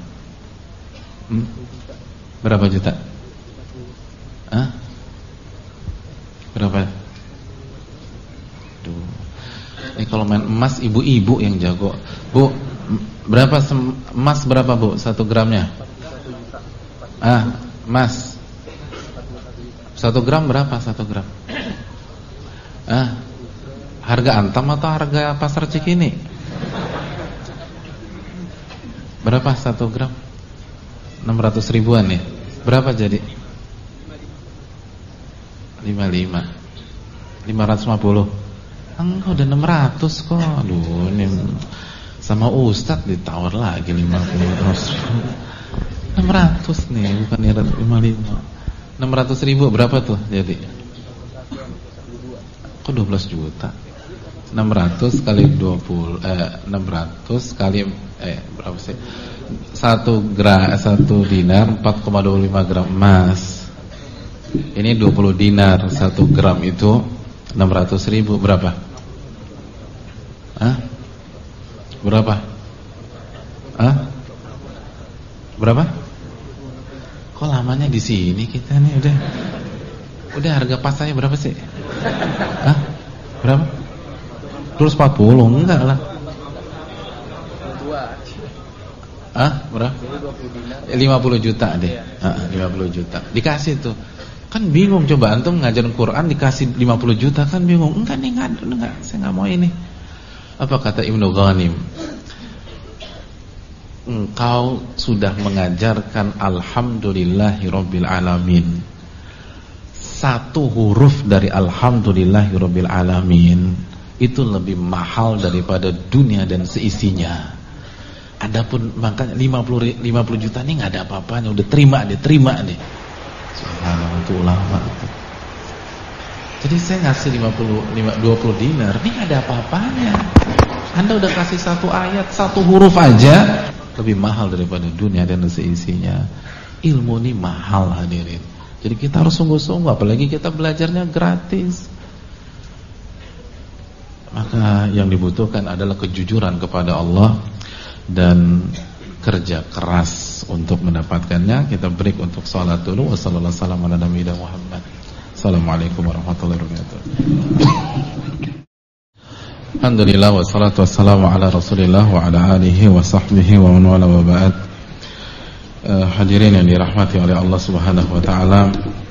Berapa juta? Hah? Berapa? Duh. Ini kalau main emas ibu-ibu yang jago. Bu, berapa emas berapa Bu? 1 gramnya? Emas 1 gram berapa 1 gram? Harga Antam atau harga pasar Cikini? Berapa 1 gram? 600 ribuan ya? Berapa jadi? 550 enggak, udah 600 kok. Aduh, ini sama Ustadz ditawar lagi 50. 600 nih, bukan 55. 600 ribu berapa tuh jadi? Kok 12 juta? 600 kali 20 600 kali berapa sih? 1 dinar 4,25 gram emas. Ini 20 dinar 1 gram itu 600 ribu berapa? Berapa? Berapa? Kok lamanya di sini kita nih udah harga pasarnya berapa sih? Berapa? 240 enggak lah. Berapa? 50 juta deh. 50 juta. Dikasih tuh. Kan bingung, coba antum ngajarin Quran dikasih 50 juta kan bingung. Enggak, saya enggak mau ini. Apa kata Ibnu Ghanim? Engkau sudah mengajarkan Alhamdulillahirabbil alamin. 1 huruf dari Alhamdulillahirabbil alamin itu lebih mahal daripada dunia dan seisinya. Adapun makanya 50 juta ini enggak ada apa-apanya, udah terima deh. Subhanallah, itu ulama itu. Jadi saya ngasih 20 dinar, ini enggak ada apa-apanya. Anda udah kasih 1 ayat, 1 huruf aja lebih mahal daripada dunia dan seisinya. Ilmu ini mahal hadirin. Jadi kita harus sungguh-sungguh, apalagi kita belajarnya gratis. Maka yang dibutuhkan adalah kejujuran kepada Allah dan kerja keras untuk mendapatkannya. Kita break untuk salat dulu. Wassalamualaikum warahmatullahi wabarakatuh. Assalamualaikum warahmatullahi wabarakatuh. Alhamdulillah wassalatu wassalamu ala Rasulillah wa ala alihi wa sahbihi wa man wala wa ba'd. Hadirin yang dirahmati oleh Allah Subhanahu wa taala.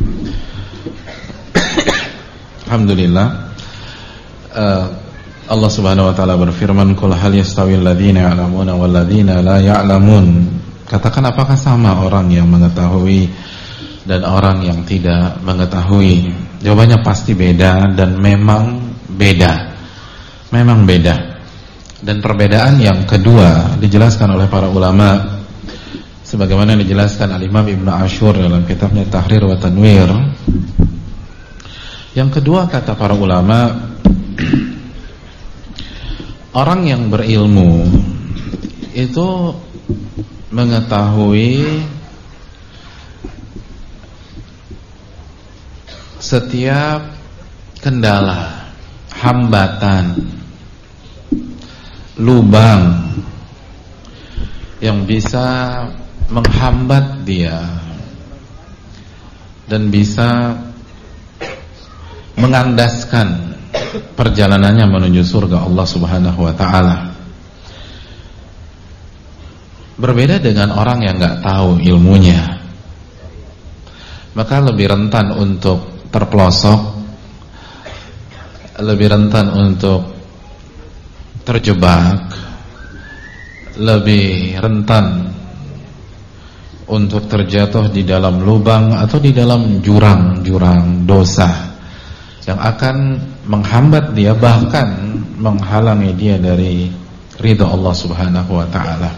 Alhamdulillah. Allah Subhanahu wa taala berfirman, "Qul hal yastawil ladzina ya'lamuna wal ladzina la ya'lamun." Katakan, apakah sama orang yang mengetahui dan orang yang tidak mengetahui? Jawabannya pasti beda, dan memang beda. Memang beda. Dan perbedaan yang kedua dijelaskan oleh para ulama, sebagaimana dijelaskan Al-Imam Ibnu Ashur dalam kitabnya Tahrir wa Tanwir. Yang kedua, kata para ulama, orang yang berilmu itu mengetahui setiap kendala, hambatan, lubang yang bisa menghambat dia dan bisa mengandaskan perjalanannya menuju surga Allah Subhanahu wa taala. Berbeda dengan orang yang enggak tahu ilmunya, maka lebih rentan untuk terpelosok, lebih rentan untuk terjebak, lebih rentan untuk terjatuh di dalam lubang atau di dalam jurang-jurang dosa yang akan menghambat dia, bahkan menghalangi dia dari ridha Allah Subhanahu wa taala.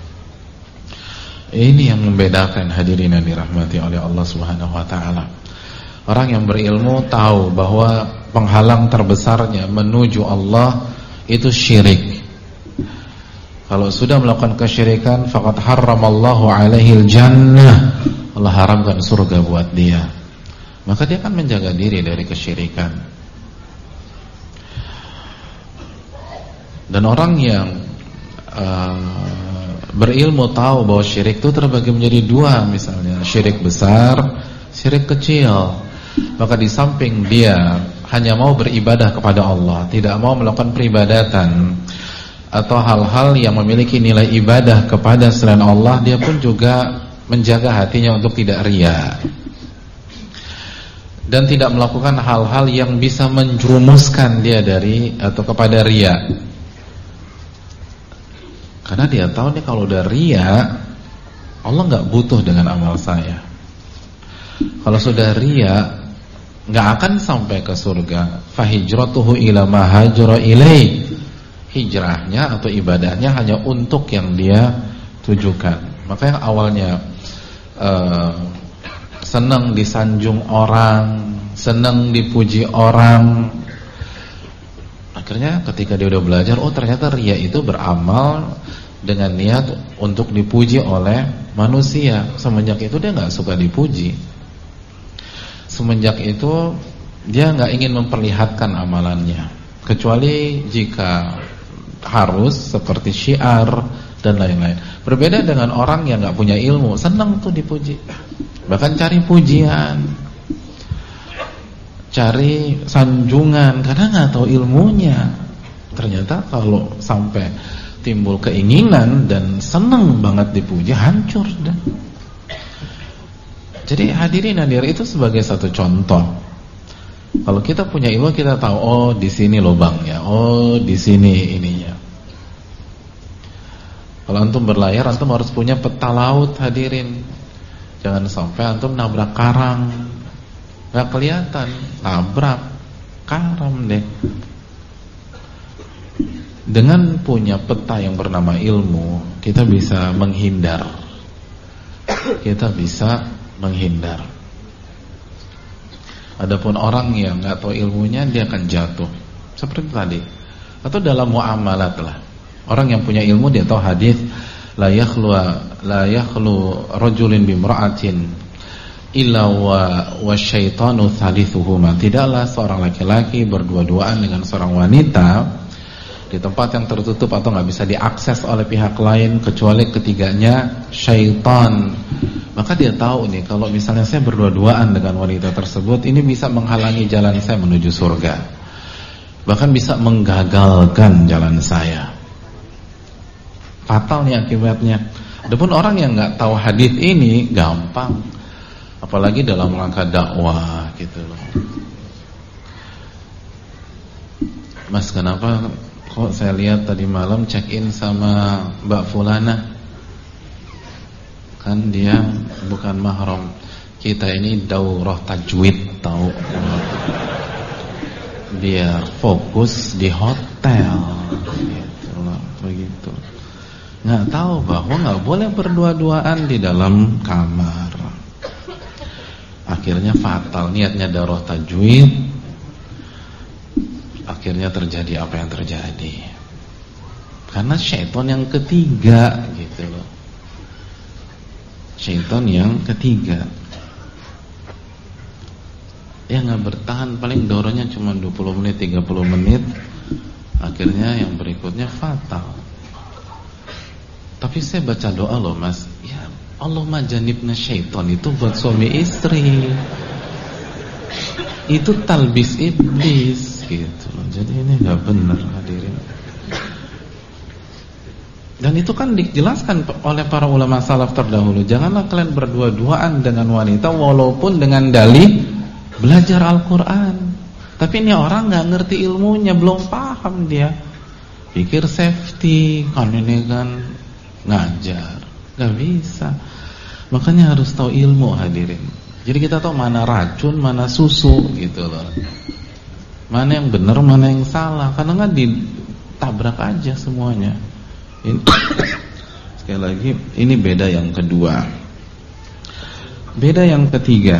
Ini yang membedakan hadirin yang dirahmati oleh Allah Subhanahu wa taala. Orang yang berilmu tahu bahwa penghalang terbesarnya menuju Allah itu syirik. Kalau sudah melakukan kesyirikan, faqad harramallahu alaihil jannah. Allah haramkan surga buat dia. Maka dia akan menjaga diri dari kesyirikan. Dan orang yang berilmu tahu bahwa syirik itu terbagi menjadi dua, misalnya syirik besar, syirik kecil. Maka di samping dia hanya mau beribadah kepada Allah, tidak mau melakukan peribadatan atau hal-hal yang memiliki nilai ibadah kepada selain Allah, dia pun juga menjaga hatinya untuk tidak riya dan tidak melakukan hal-hal yang bisa menjerumuskan dia dari atau kepada riya. Karena dia tahu nih kalau udah riya, Allah nggak butuh dengan amal saya. Kalau sudah riya, nggak akan sampai ke surga. Fahijratuhu ila ma hajara ilaih. Hijrahnya atau ibadahnya hanya untuk yang dia tujukan. Maka yang awalnya senang disanjung orang, senang dipuji orang, akhirnya ketika dia udah belajar, oh ternyata riya itu beramal dengan niat untuk dipuji oleh manusia. Semenjak itu dia nggak suka dipuji. Semenjak itu dia nggak ingin memperlihatkan amalannya, kecuali jika harus seperti syiar dan lain-lain. Berbeda dengan orang yang nggak punya ilmu, senang tuh dipuji, bahkan cari pujian, cari sanjungan karena nggak tahu ilmunya. Ternyata kalau sampai timbul keinginan dan senang banget dipuji, hancur dah. Jadi hadirin hadir itu sebagai satu contoh. Kalau kita punya ilmu, kita tahu oh di sini lubangnya, oh di sini ininya. Kalau antum berlayar, antum harus punya peta laut hadirin. Jangan sampai antum nabrak karang, nggak kelihatan, nabrak karam deh. Dengan punya peta yang bernama ilmu, kita bisa menghindar. Kita bisa menghindar. Adapun orang yang nggak tahu ilmunya, dia akan jatuh. Seperti tadi. Atau dalam muamalat lah. Orang yang punya ilmu dia tahu hadis la yakhlu rajulin bimra'atin illa wa syaitanu thalithuhuma. Tidaklah seorang laki-laki berdua-duaan dengan seorang wanita di tempat yang tertutup atau nggak bisa diakses oleh pihak lain kecuali ketiganya syaitan. Maka dia tahu nih, kalau misalnya saya berdua-duaan dengan wanita tersebut, ini bisa menghalangi jalan saya menuju surga, bahkan bisa menggagalkan jalan saya. Fatal nih akibatnya. Adapun orang yang nggak tahu hadis ini gampang, apalagi dalam rangka dakwah gitu loh. Mas, kenapa kok saya lihat tadi malam check in sama Mbak Fulana? Kan dia bukan mahram. Kita ini daurah tajwid tahu. Biar fokus di hotel gitu loh, begitu. Nggak tahu bahwa nggak boleh berdua-duaan di dalam kamar. Akhirnya fatal, niatnya daurah tajwid, akhirnya terjadi apa yang terjadi. Karena syaitan yang ketiga gitu loh. Syaitan yang ketiga. Ya nggak bertahan, paling daurahnya cuma 20 menit, 30 menit. Akhirnya yang berikutnya fatal. Tapi saya baca doa loh mas, ya Allahumma janibna syaitan, itu buat suami istri. Itu talbis iblis. gitu loh. Jadi ini nggak benar hadirin. Dan itu kan dijelaskan oleh para ulama salaf terdahulu. Janganlah kalian berdua-duaan dengan wanita walaupun dengan dalih belajar Al-Quran. Tapi ini orang nggak ngerti ilmunya, belum paham dia. Pikir safety, kan ini kan ngajar, nggak bisa. Makanya harus tahu ilmu hadirin. Jadi kita tahu mana racun, mana susu gitu loh. Mana yang benar, mana yang salah. Karena nggak ditabrak aja semuanya. Ini, sekali lagi, ini beda yang kedua. Beda yang ketiga.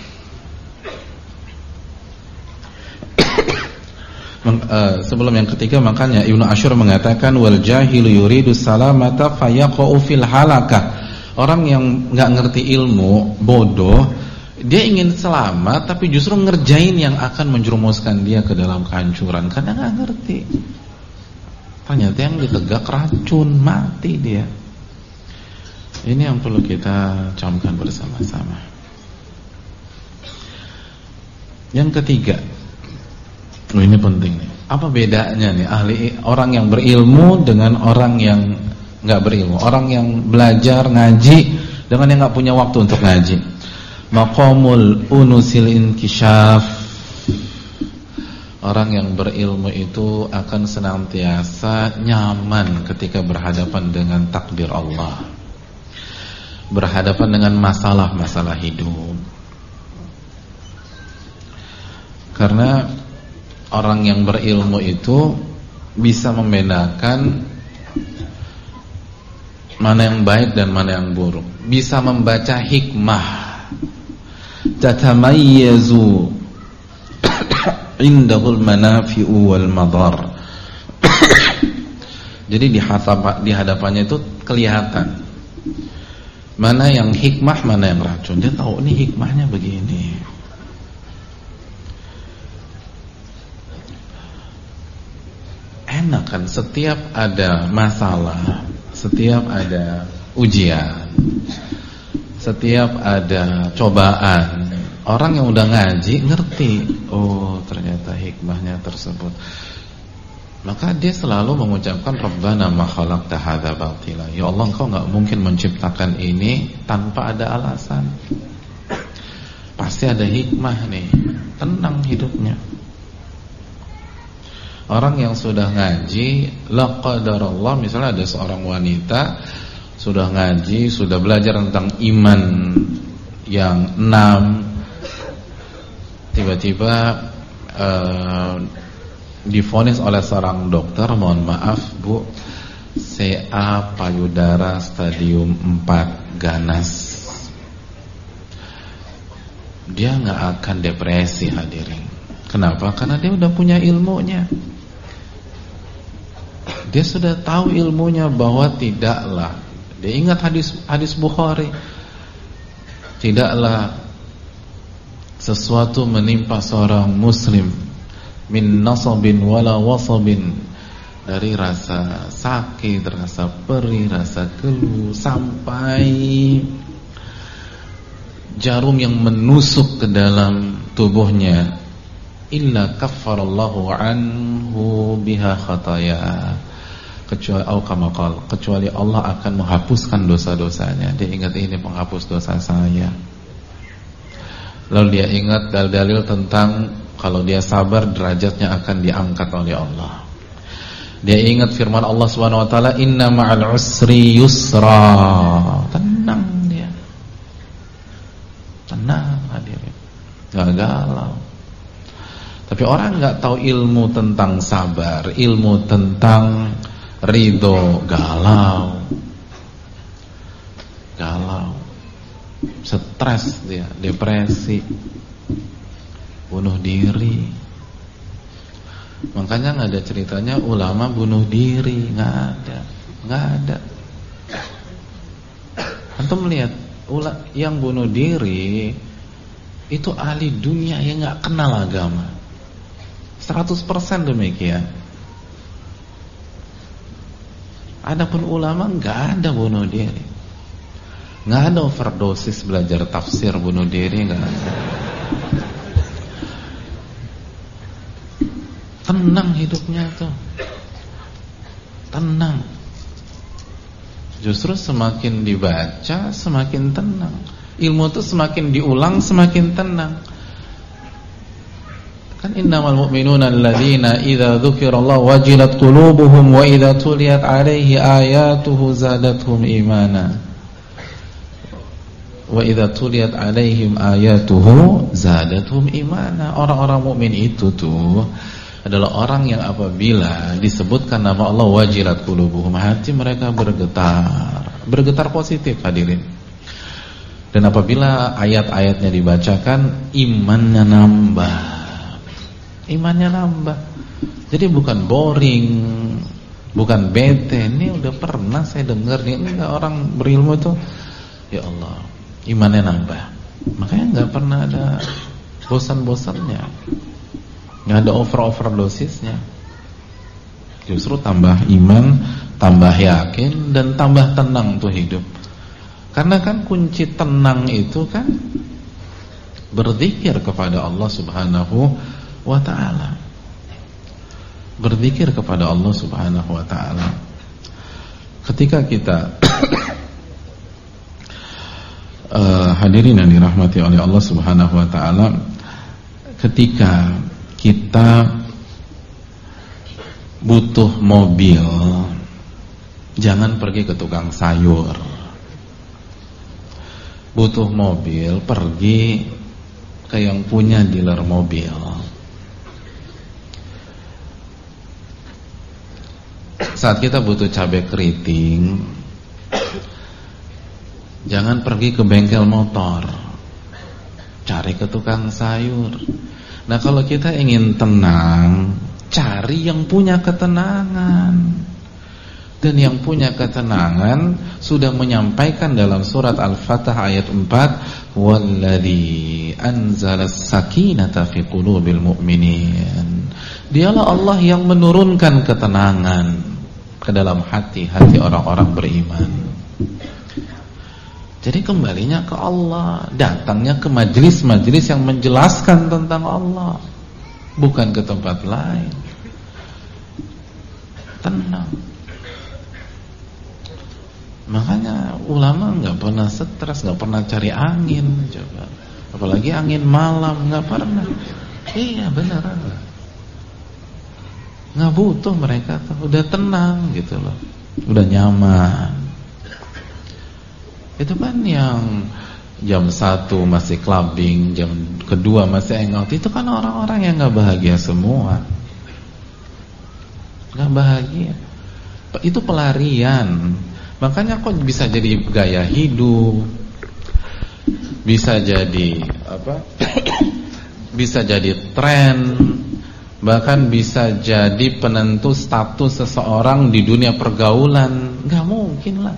Sebelum yang ketiga, makanya Ibnu Asyur mengatakan wal jahilu yuridu salamata fayaqa'u fil halakah. Orang yang nggak ngerti ilmu, bodoh, dia ingin selamat tapi justru ngerjain yang akan menjerumuskan dia ke dalam kehancuran karena nggak ngerti. Ternyata yang ditegak racun, mati dia. Ini yang perlu kita camkan bersama-sama. Yang ketiga, ini penting nih. Apa bedanya nih orang yang berilmu dengan orang yang nggak berilmu? Orang yang belajar ngaji dengan yang nggak punya waktu untuk ngaji. Maqamul unusil inkishaf. Orang yang berilmu itu akan senantiasa nyaman ketika berhadapan dengan takdir Allah, berhadapan dengan masalah-masalah hidup. Karena orang yang berilmu itu bisa membedakan mana yang baik dan mana yang buruk, bisa membaca hikmah. Tatamayyazu indahul manafi'u wal madar. Jadi di hadapannya itu kelihatan mana yang hikmah, mana yang racun. Dia tahu ini hikmahnya begini. Enak kan, setiap ada masalah, setiap ada ujian, setiap ada cobaan, orang yang udah ngaji ngerti, oh ternyata hikmahnya tersebut. Maka dia selalu mengucapkan Rabbana ma khalaqta hadza batila. Ya Allah, Engkau enggak mungkin menciptakan ini tanpa ada alasan. Pasti ada hikmah nih. Tenang hidupnya. Orang yang sudah ngaji, la qadarullah, misalnya ada seorang wanita sudah ngaji, sudah belajar tentang iman yang 6, tiba-tiba divonis oleh seorang dokter, mohon maaf Bu, CA payudara stadium 4 ganas. Dia nggak akan depresi hadirin. Kenapa? Karena dia udah punya ilmunya. Dia sudah tahu ilmunya bahwa tidaklah, dia ingat hadis Bukhari, tidaklah sesuatu menimpa seorang muslim min nasabin wala wasabin, dari rasa sakit, rasa perih, rasa keluh, sampai jarum yang menusuk ke dalam tubuhnya, illa kaffarallahu anhu biha khataya, kecuali Allah akan menghapuskan dosa-dosanya. Dia ingat ini penghapus dosa saya. Lalu dia ingat dalil-dalil tentang kalau dia sabar derajatnya akan diangkat oleh Allah. Dia ingat firman Allah Subhanahu wa taala, inna ma'al usri yusra. Tenang dia. Tenang hadirin. Enggak galau. Tapi orang enggak tahu ilmu tentang sabar, ilmu tentang ridho, galau, stres dia, depresi, bunuh diri. Makanya nggak ada ceritanya ulama bunuh diri, nggak ada. Antum melihat yang bunuh diri itu ahli dunia yang nggak kenal agama, 100% demikian. Adapun ulama nggak ada bunuh diri, nggak ada overdosis belajar tafsir bunuh diri, nggak ada. tenang hidupnya tuh. Tenang. Justru semakin dibaca semakin tenang. Ilmu itu semakin diulang semakin tenang. Kan innamal mu'minuna alladzina idza dzukirallahu wajilat qulubuhum wa idza tuliyat 'alaihi ayatuhu zadatuhum imana. Wa idza tuliyat 'alaihim ayatuhu zadatuhum imana. Orang-orang mukmin itu tuh adalah orang yang apabila disebutkan nama Allah wajilat qulubuhum, hati mereka bergetar positif, hadirin. Dan apabila ayat-ayatnya dibacakan, imannya nambah. Jadi bukan boring, bukan bete. Ini udah pernah saya dengar nih, enggak, orang berilmu itu ya Allah, imannya nambah. Makanya enggak pernah ada bosan-bosannya, nggak ada overdosisnya. Justru tambah iman, tambah yakin, dan tambah tenang tuh hidup. Karena kan kunci tenang itu kan berzikir kepada Allah Subhanahu wa ta'ala. Berzikir kepada Allah Subhanahu wa ta'ala. Ketika kita hadirin yang dirahmati oleh Allah Subhanahu wa ta'ala, ketika kita butuh mobil, jangan pergi ke tukang sayur. Butuh mobil, pergi ke yang punya dealer mobil. Saat kita butuh cabai keriting, jangan pergi ke bengkel motor, cari ke tukang sayur. Nah, kalau kita ingin tenang, cari yang punya ketenangan. Dan yang punya ketenangan sudah menyampaikan dalam surat Al-Fatah ayat 4, "Walladzi anzalas sakinata fi qulubil mu'minin." Dialah Allah yang menurunkan ketenangan ke dalam hati-hati orang-orang beriman. Jadi kembalinya ke Allah, datangnya ke majelis-majelis yang menjelaskan tentang Allah, bukan ke tempat lain. Tenang. Makanya ulama nggak pernah stres, nggak pernah cari angin, coba. Apalagi angin malam, nggak pernah. Iya beneran. Nggak butuh mereka tuh, udah tenang gitu loh, udah nyaman. Itu kan yang jam 1 masih clubbing, jam kedua masih hangout, itu kan orang-orang yang nggak bahagia semua, nggak bahagia. Itu pelarian. Makanya kok bisa jadi gaya hidup, bisa jadi apa? Bisa jadi tren, bahkan bisa jadi penentu status seseorang di dunia pergaulan. Gak mungkin lah.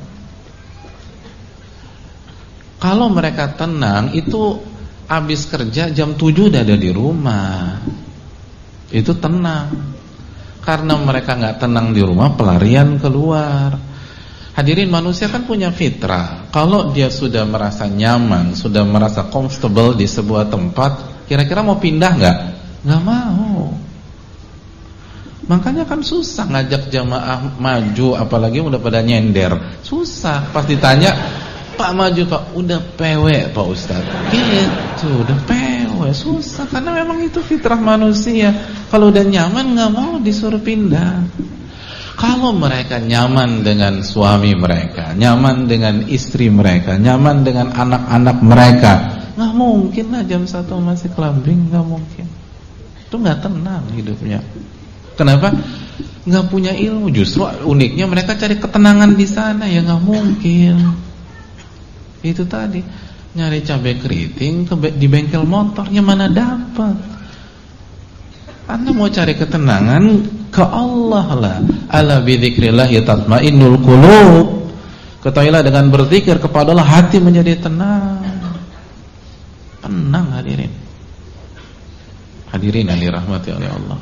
Kalau mereka tenang, itu habis kerja jam 7 udah ada di rumah. Itu tenang. Karena mereka gak tenang di rumah, pelarian keluar. Hadirin, manusia kan punya fitrah. Kalau dia sudah merasa nyaman, sudah merasa comfortable di sebuah tempat, kira-kira mau pindah nggak? Nggak mau. Makanya kan susah ngajak jamaah maju, apalagi udah pada nyender. Susah. Pas ditanya, "Pak maju Pak," "Udah PW Pak Ustadz." Gitu, udah PW. Susah, karena memang itu fitrah manusia. Kalau udah nyaman nggak mau disuruh pindah. Kalau mereka nyaman dengan suami mereka, nyaman dengan istri mereka, nyaman dengan anak-anak mereka, nggak mungkin lah jam 1 masih clubbing, nggak mungkin. Itu nggak tenang hidupnya. Kenapa? Nggak punya ilmu. Justru uniknya mereka cari ketenangan di sana, ya nggak mungkin. Itu tadi, nyari cabai keriting di bengkel motornya mana dapat. Anda mau cari ketenangan ke Allah lah. Ala bidzikrillah tatmainnul qulub. Ketahuilah dengan berzikir kepada Allah hati menjadi tenang. Tenang hadirin. Hadirin yang dirahmati oleh Allah.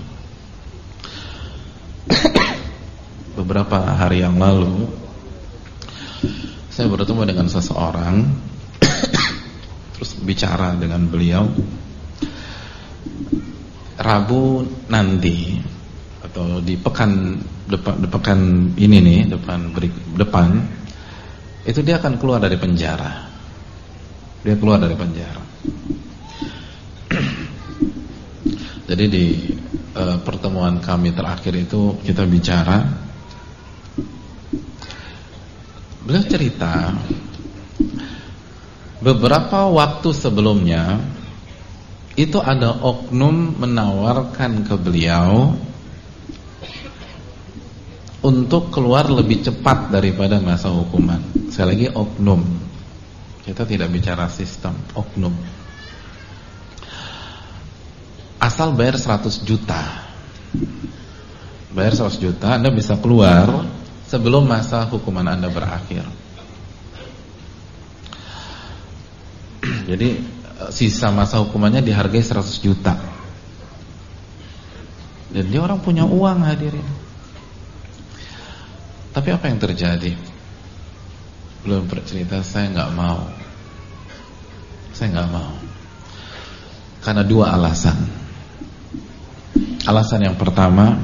Beberapa hari yang lalu saya bertemu dengan seseorang, terus bicara dengan beliau. Rabu nanti atau di pekan ini nih, depan itu dia akan keluar dari penjara. Dia keluar dari penjara. Jadi di pertemuan kami terakhir itu kita bicara, beliau cerita beberapa waktu sebelumnya itu ada oknum menawarkan ke beliau untuk keluar lebih cepat daripada masa hukuman. Sekali lagi oknum, kita tidak bicara sistem, oknum. Asal bayar 100 juta. Bayar 100 juta Anda bisa keluar sebelum masa hukuman Anda berakhir. Jadi sisa masa hukumannya dihargai 100 juta. Dan dia orang punya uang, hadirin. Tapi apa yang terjadi? Belum bercerita, saya nggak mau. Saya nggak mau. Karena dua alasan. Alasan yang pertama,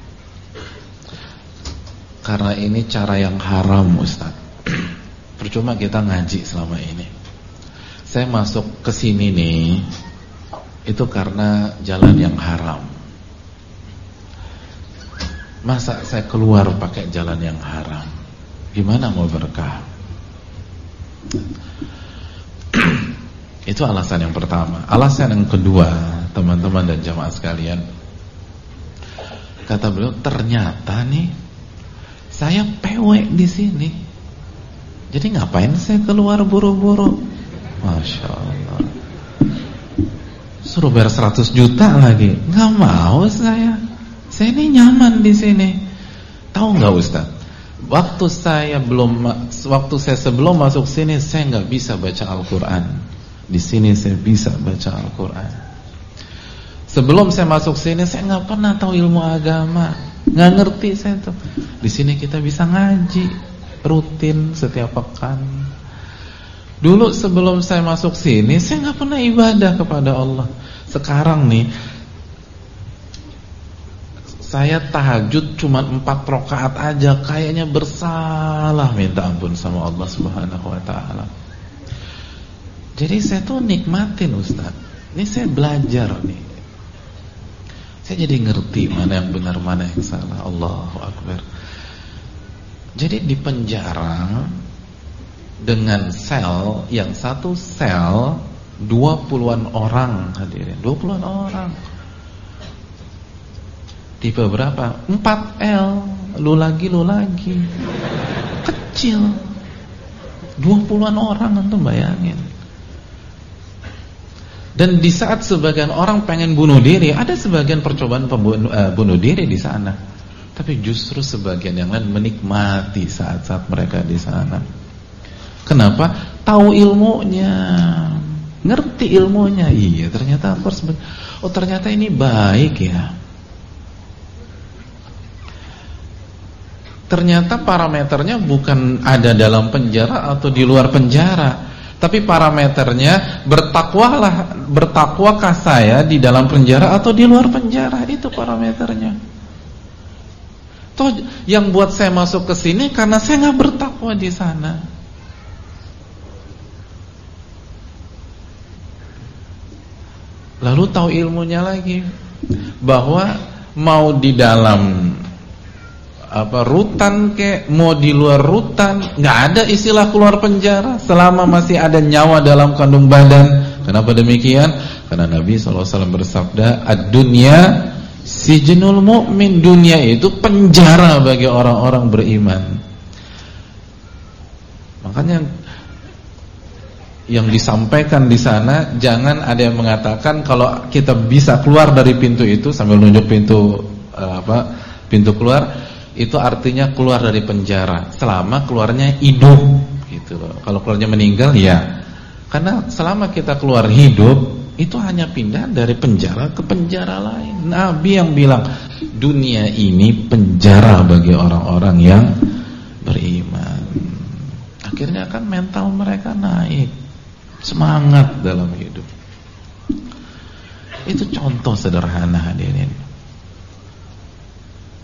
karena ini cara yang haram, Ustaz. Percuma kita ngaji selama ini. Saya masuk ke sini nih itu karena jalan yang haram. Masa saya keluar pakai jalan yang haram? Gimana mau berkah? Itu alasan yang pertama. Alasan yang kedua, teman-teman dan jamaah sekalian, kata beliau, ternyata nih saya pewek di sini. Jadi ngapain saya keluar buru-buru? Masya Allah. Suruh bayar 100 juta lagi, nggak mau saya. Saya ini nyaman di sini. Tahu nggak Ustaz? Waktu saya sebelum masuk sini, saya nggak bisa baca Al-Quran. Di sini saya bisa baca Al-Quran. Sebelum saya masuk sini, saya nggak pernah tahu ilmu agama, nggak ngerti saya tuh. Di sini kita bisa ngaji rutin setiap pekan. Dulu sebelum saya masuk sini, saya nggak pernah ibadah kepada Allah. Sekarang nih, saya tahajud cuma 4 rakaat aja, kayaknya bersalah minta ampun sama Allah Subhanahu Wa Taala. Jadi saya tuh nikmatin, Ustaz. Ini saya belajar nih. Saya jadi ngerti mana yang benar, mana yang salah. Allahu Akbar. Jadi di penjara dengan sel, yang satu sel 20-an orang, hadirin, 20-an orang. Tipe berapa? 4L, lu lagi. Kecil. 20-an orang, antum bayangin. Dan di saat sebagian orang pengen bunuh diri, ada sebagian percobaan bunuh diri di sana. Tapi justru sebagian yang lain menikmati saat-saat mereka di sana. Kenapa? Tahu ilmunya, ngerti ilmunya. Iya, ternyata aku harus ternyata ini baik ya. Ternyata parameternya bukan ada dalam penjara atau di luar penjara, tapi parameternya bertakwakah saya di dalam penjara atau di luar penjara, itu parameternya. Toh yang buat saya masuk ke sini karena saya nggak bertakwa di sana. Lalu tahu ilmunya lagi, bahwa mau di dalam rutan kek, mau di luar rutan, nggak ada istilah keluar penjara selama masih ada nyawa dalam kandung badan. Kenapa demikian? Karena Nabi SAW bersabda, ad-dunya sijnul mu'min, dunia itu penjara bagi orang-orang beriman. Makanya yang disampaikan di sana, jangan ada yang mengatakan kalau kita bisa keluar dari pintu itu sambil nunjuk pintu pintu keluar, itu artinya keluar dari penjara. Selama keluarnya hidup, gitu loh. Kalau keluarnya meninggal, ya. Karena selama kita keluar hidup, itu hanya pindah dari penjara ke penjara lain. Nabi yang bilang, dunia ini penjara bagi orang-orang yang beriman. Akhirnya kan mental mereka naik, semangat dalam hidup. Itu contoh sederhana, hadirin.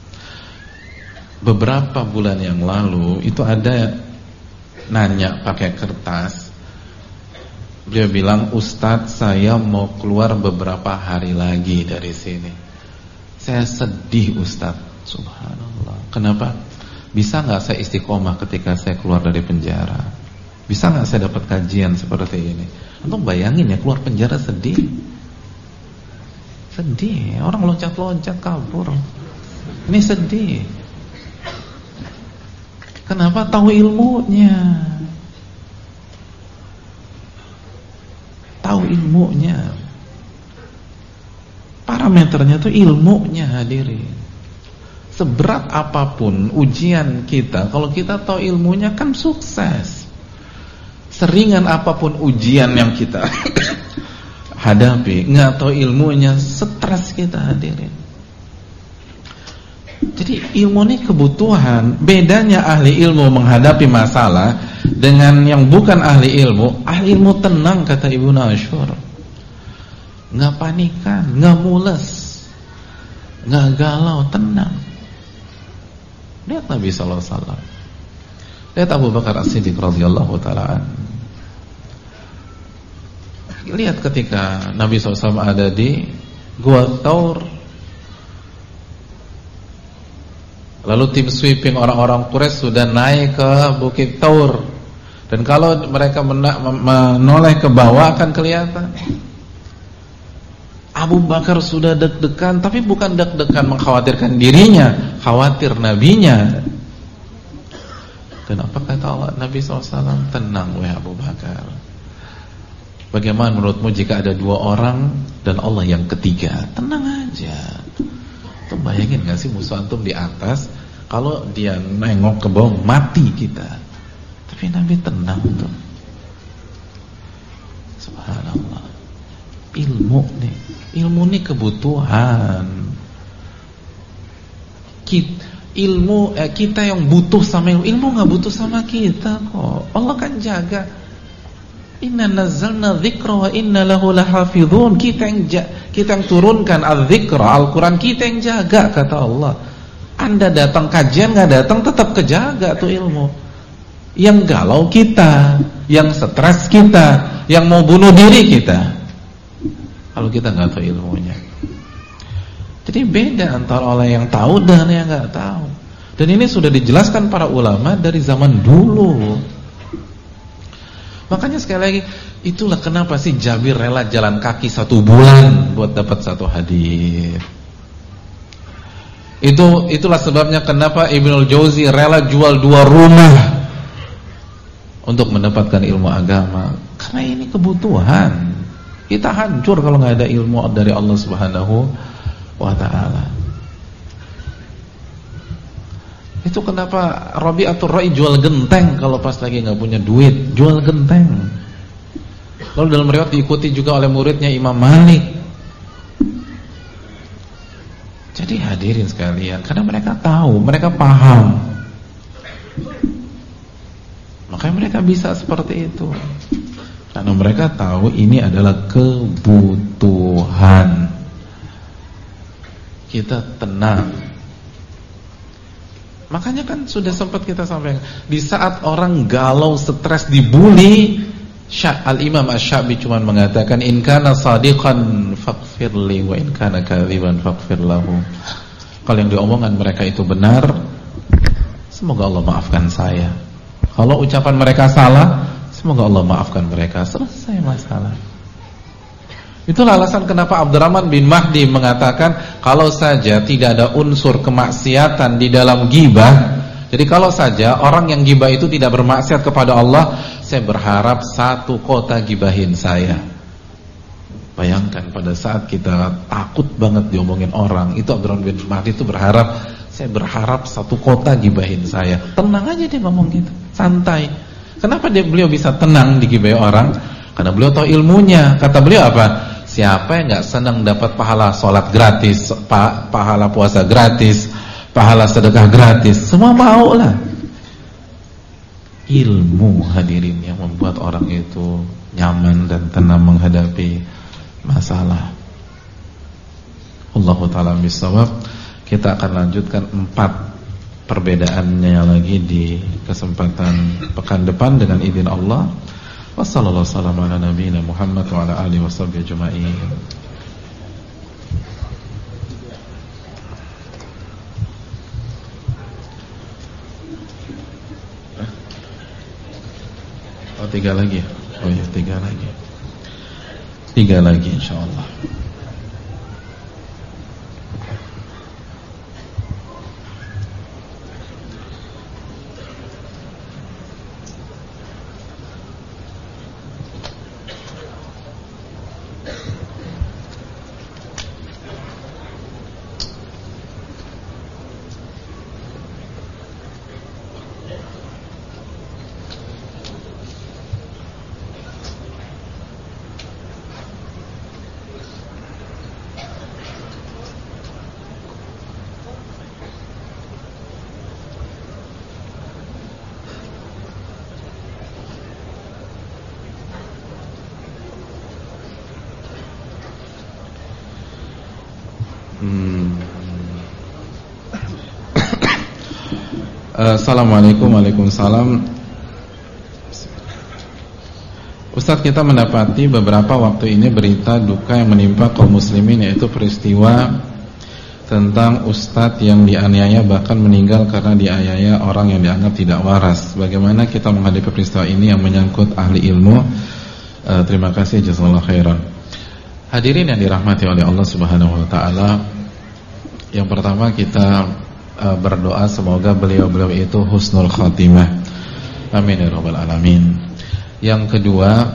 beberapa bulan yang lalu itu ada nanya pakai kertas. Beliau bilang, Ustadz, saya mau keluar beberapa hari lagi dari sini. Saya sedih, Ustadz. Subhanallah. Kenapa? Bisa nggak saya istiqomah ketika saya keluar dari penjara? Bisa nggak saya dapat kajian seperti ini? Antum bayangin ya, keluar penjara sedih. Sedih, orang loncat-loncat kabur. Ini sedih. Kenapa? Tahu ilmunya. Tahu ilmunya. Parameternya itu ilmunya, hadirin. Seberat apapun ujian kita, kalau kita tahu ilmunya kan sukses. Seringan apapun ujian yang kita hadapi, nggak tahu ilmunya, stres kita, hadirin. Jadi ilmu ini kebutuhan. Bedanya ahli ilmu menghadapi masalah dengan yang bukan ahli ilmu. Ahli ilmu tenang, kata Ibnu Ashur, nggak panikan, nggak mules, nggak galau, tenang. Lihat Nabi sallallahu alaihi wasallam. Lihat Abu Bakar As-Siddiq radhiyallahu taala. Lihat ketika Nabi SAW ada di Gua Thaur, lalu tim sweeping orang-orang Quraisy sudah naik ke Bukit Thaur, dan kalau mereka menoleh ke bawah akan kelihatan Abu Bakar sudah deg-degan, tapi bukan deg-degan mengkhawatirkan dirinya, khawatir nabinya. Dan apa kata Allah? Nabi SAW, tenang wahai Abu Bakar. Bagaimana menurutmu jika ada dua orang dan Allah yang ketiga? Tenang aja. Antum bayangin gak sih musuh antum di atas, kalau dia nengok ke bawah mati kita. Tapi Nabi tenang tuh. Subhanallah. Ilmu nih, ilmu nih kebutuhan. Kita yang butuh sama ilmu nggak butuh sama kita kok. Allah kan jaga. Inna nazzalna dzikra wa inna lahu lahafizun. Kita yang turunkan al-dzikra, Al-Quran, kita yang jaga, kata Allah. Anda datang kajian nggak datang tetap kejaga tuh ilmu. Yang galau kita, yang stres kita, yang mau bunuh diri kita, kalau kita nggak tahu ilmunya. Jadi beda antara orang yang tahu dan yang nggak tahu. Dan ini sudah dijelaskan para ulama dari zaman dulu. Makanya sekali lagi, itulah kenapa sih Jabir rela jalan kaki 1 bulan buat dapat 1 hadis. Itulah sebabnya kenapa Ibnul Jauzi rela jual 2 rumah untuk mendapatkan ilmu agama. Karena ini kebutuhan. Kita hancur kalau nggak ada ilmu dari Allah Subhanahu wa ta'ala. Itu kenapa Rabi'atul Ra'i jual genteng kalau pas lagi nggak punya duit, jual genteng. Lalu dalam riwayat diikuti juga oleh muridnya Imam Malik. Jadi hadirin sekalian, karena mereka tahu, mereka paham, makanya mereka bisa seperti itu. Karena mereka tahu ini adalah kebutuhan. Kita tenang. Makanya kan sudah sempat kita sampaikan, di saat orang galau, stres, dibully, Al-Imam Asy-Sya'bi cuma mengatakan, in kana shadiqan faghfirli wa in kana kadziban faghfir lahu. Kalau yang diomongkan mereka itu benar, semoga Allah maafkan saya. Kalau ucapan mereka salah, semoga Allah maafkan mereka. Selesai masalah. Itulah alasan kenapa Abdurrahman bin Mahdi mengatakan, kalau saja tidak ada unsur kemaksiatan di dalam ghibah, jadi kalau saja orang yang ghibah itu tidak bermaksiat kepada Allah, saya berharap 1 kota ghibahin saya. Bayangkan pada saat kita takut banget diomongin orang, itu Abdurrahman bin Mahdi itu berharap, saya berharap 1 kota ghibahin saya. Tenang aja dia ngomong gitu, santai. Kenapa beliau bisa tenang digibahi orang? Karena beliau tahu ilmunya. Kata beliau apa? Siapa yang gak senang dapat pahala sholat gratis, pahala puasa gratis, pahala sedekah gratis? Semua mau lah. Ilmu, hadirin, yang membuat orang itu nyaman dan tenang menghadapi masalah. Allahu ta'ala bisawab. Kita akan lanjutkan 4 perbedaannya lagi di kesempatan pekan depan dengan izin Allah. Wassallallahu ala nabiyina Muhammad wa ala alihi washabbihi ajma'in. Oh, 3 lagi. Oh ya, 3 lagi. 3 lagi insyaallah. Assalamualaikum. Waalaikumsalam. Ustadz, kita mendapati beberapa waktu ini berita duka yang menimpa kaum muslimin, yaitu peristiwa tentang ustadz yang dianiaya bahkan meninggal karena dianiaya orang yang dianggap tidak waras. Bagaimana kita menghadapi peristiwa ini yang menyangkut ahli ilmu? Terima kasih, jazakallahu khairan. Hadirin yang dirahmati oleh Allah Subhanahu wa taala, yang pertama kita berdoa semoga beliau-beliau itu husnul khatimah. Amin ya rabbal alamin. Yang kedua,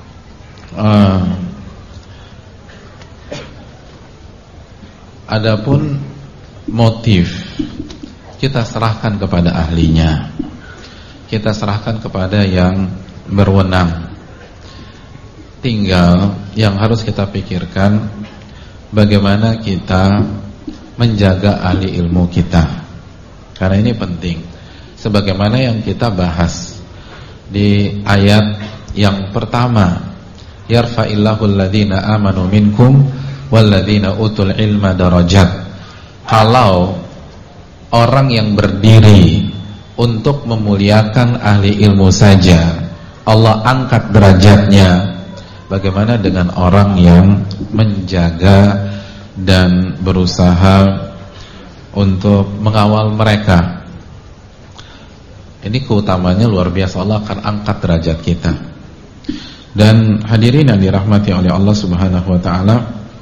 adapun motif kita serahkan kepada ahlinya. Kita serahkan kepada yang berwenang. Tinggal yang harus kita pikirkan bagaimana kita menjaga ahli ilmu kita, karena ini penting. Sebagaimana yang kita bahas di ayat yang pertama, yarfa'illahu alladhina amanu minkum walladhina utul ilma darajat. Kalau orang yang berdiri untuk memuliakan ahli ilmu saja Allah angkat derajatnya, bagaimana dengan orang yang menjaga dan berusaha untuk mengawal mereka? Ini keutamanya luar biasa, Allah akan angkat derajat kita. Dan hadirin yang dirahmati oleh Allah Subhanahu wa taala,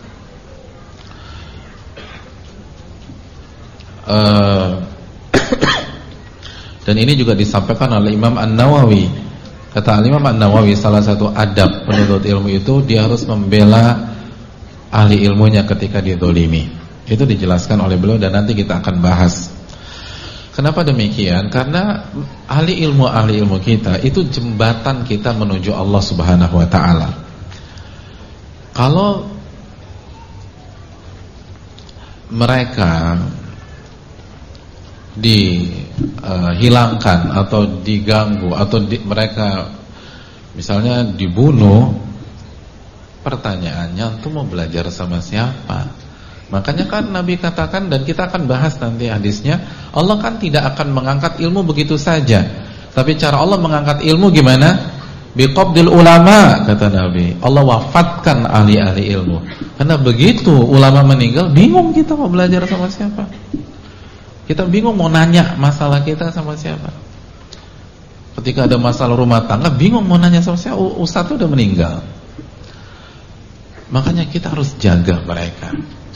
dan ini juga disampaikan oleh Imam An-Nawawi. Kata Imam An-Nawawi, salah satu adab penuntut ilmu itu dia harus membela ahli ilmunya ketika dizalimi. Itu dijelaskan oleh beliau dan nanti kita akan bahas. Kenapa demikian? Karena ahli ilmu kita itu jembatan kita menuju Allah Subhanahu wa taala. Kalau mereka dihilangkan atau diganggu atau mereka misalnya dibunuh, pertanyaannya antum mau belajar sama siapa? Makanya kan Nabi katakan, dan kita akan bahas nanti hadisnya, Allah kan tidak akan mengangkat ilmu begitu saja. Tapi cara Allah mengangkat ilmu gimana? Biqabdil ulama, kata Nabi. Allah wafatkan ahli-ahli ilmu. Karena begitu ulama meninggal, bingung kita mau belajar sama siapa. Kita bingung mau nanya masalah kita sama siapa. Ketika ada masalah rumah tangga, bingung mau nanya sama siapa. Ustaz itu udah meninggal. Makanya kita harus jaga mereka.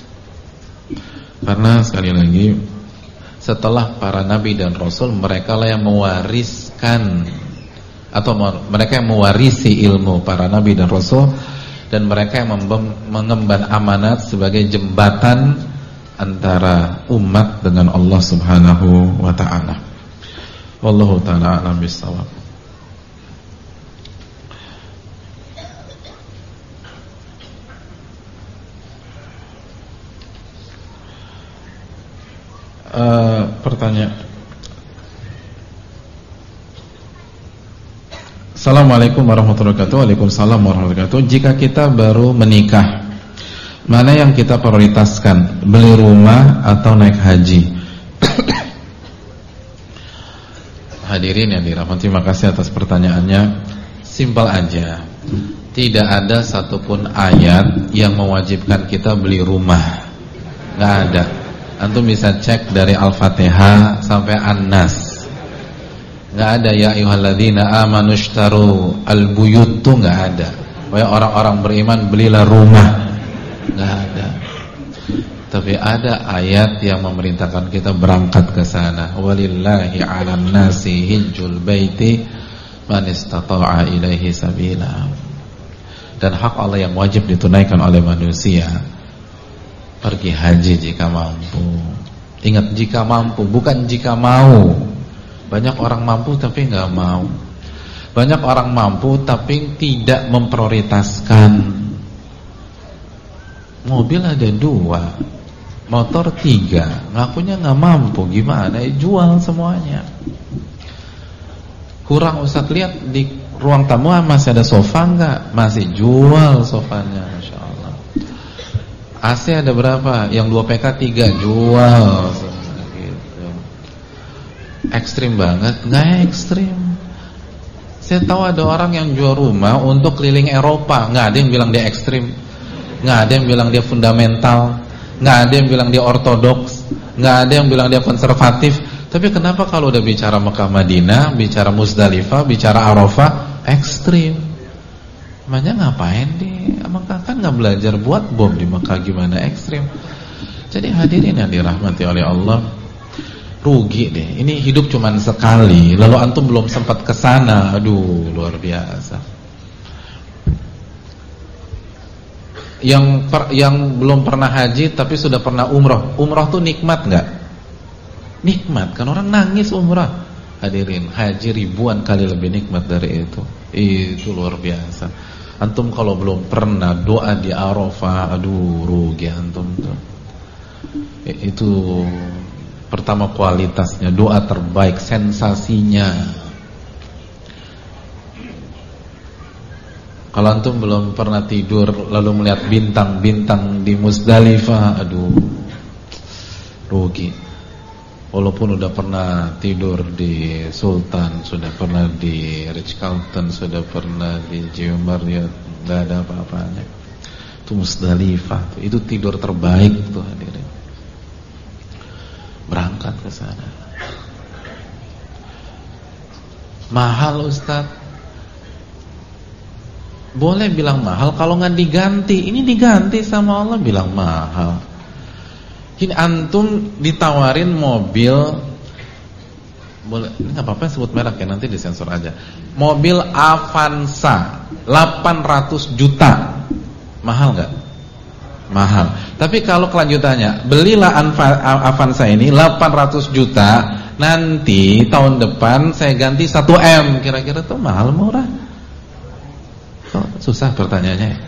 Karena sekali lagi, setelah para nabi dan rasul, mereka lah yang mewariskan atau mereka yang mewarisi ilmu para nabi dan rasul, dan mereka yang mengemban amanat sebagai jembatan antara umat dengan Allah Subhanahu wa taala. Wallahu taala a'lam bissawab. Pertanyaan. Assalamualaikum warahmatullahi wabarakatuh. Waalaikumsalam warahmatullahi wabarakatuh. Jika kita baru menikah, mana yang kita prioritaskan, beli rumah atau naik haji? Hadirin yang dirahmati, terima kasih atas pertanyaannya. Simpel aja. Tidak ada satupun ayat yang mewajibkan kita beli rumah. Nggak ada. Antum bisa cek dari Al-Fatihah sampai An-Nas. Nggak ada ya ayyuhalladzina amanu ishtaru al-buyut, tuh nggak ada. Wahai orang-orang beriman, belilah rumah. Nggak ada. Tapi ada ayat yang memerintahkan kita berangkat ke sana. Walillahi 'alan nasi hijjul baiti man istata'a ilaihi sabila. Dan hak Allah yang wajib ditunaikan oleh manusia, pergi haji jika mampu. Ingat, jika mampu, bukan jika mau. Banyak orang mampu tapi nggak mau. Banyak orang mampu tapi tidak memprioritaskan. Mobil ada 2, motor 3, ngakunya nggak mampu, gimana? Jual semuanya. Kurang, Ustaz, lihat di ruang tamu masih ada sofa nggak? Masih, jual sofanya, Masya Allah. AC ada berapa? Yang 2 PK 3, jual. Gitu. Ekstrim banget? Nggak ekstrim. Saya tahu ada orang yang jual rumah untuk keliling Eropa. Nggak ada yang bilang dia ekstrim, nggak ada yang bilang dia fundamental, nggak ada yang bilang dia ortodoks, nggak ada yang bilang dia konservatif. Tapi kenapa kalau udah bicara Mekah Madinah, bicara Muzdalifah, bicara Arafah, ekstrim? Makanya ngapain di Mekah? Kan nggak belajar buat bom di Mekah, gimana ekstrim? Jadi hadirin yang dirahmati oleh Allah, rugi deh. Ini hidup cuman sekali, lalu antum belum sempat ke sana. Aduh, luar biasa. Yang belum pernah haji tapi sudah pernah umroh. Umroh tuh nikmat nggak? Nikmat, kan orang nangis umrah. Hadirin, haji ribuan kali lebih nikmat dari itu. Itu luar biasa. Antum kalau belum pernah doa di Arafah, aduh, rugi antum tuh. Itu pertama kualitasnya, doa terbaik, sensasinya. Kalau antum belum pernah tidur lalu melihat bintang-bintang di Muzdalifah, aduh, rugi. Walaupun udah pernah tidur di Sultan, sudah pernah di Ritz-Carlton, sudah pernah di Jumar, ya nggak ada apa-apanya. Itu Muzdalifah, itu tidur terbaik tuh hadirin. Berangkat ke sana. Mahal, Ustaz. Boleh bilang mahal kalau nggak diganti. Ini diganti sama Allah, bilang mahal. Ini antum ditawarin mobil, boleh, ini nggak apa-apa sebut merek ya, nanti disensor aja. Mobil Avanza 800 juta, mahal nggak? Mahal. Tapi kalau kelanjutannya, belilah Avanza ini 800 juta, nanti tahun depan saya ganti 1M, kira-kira tuh mahal murah? Oh, susah pertanyaannya ya.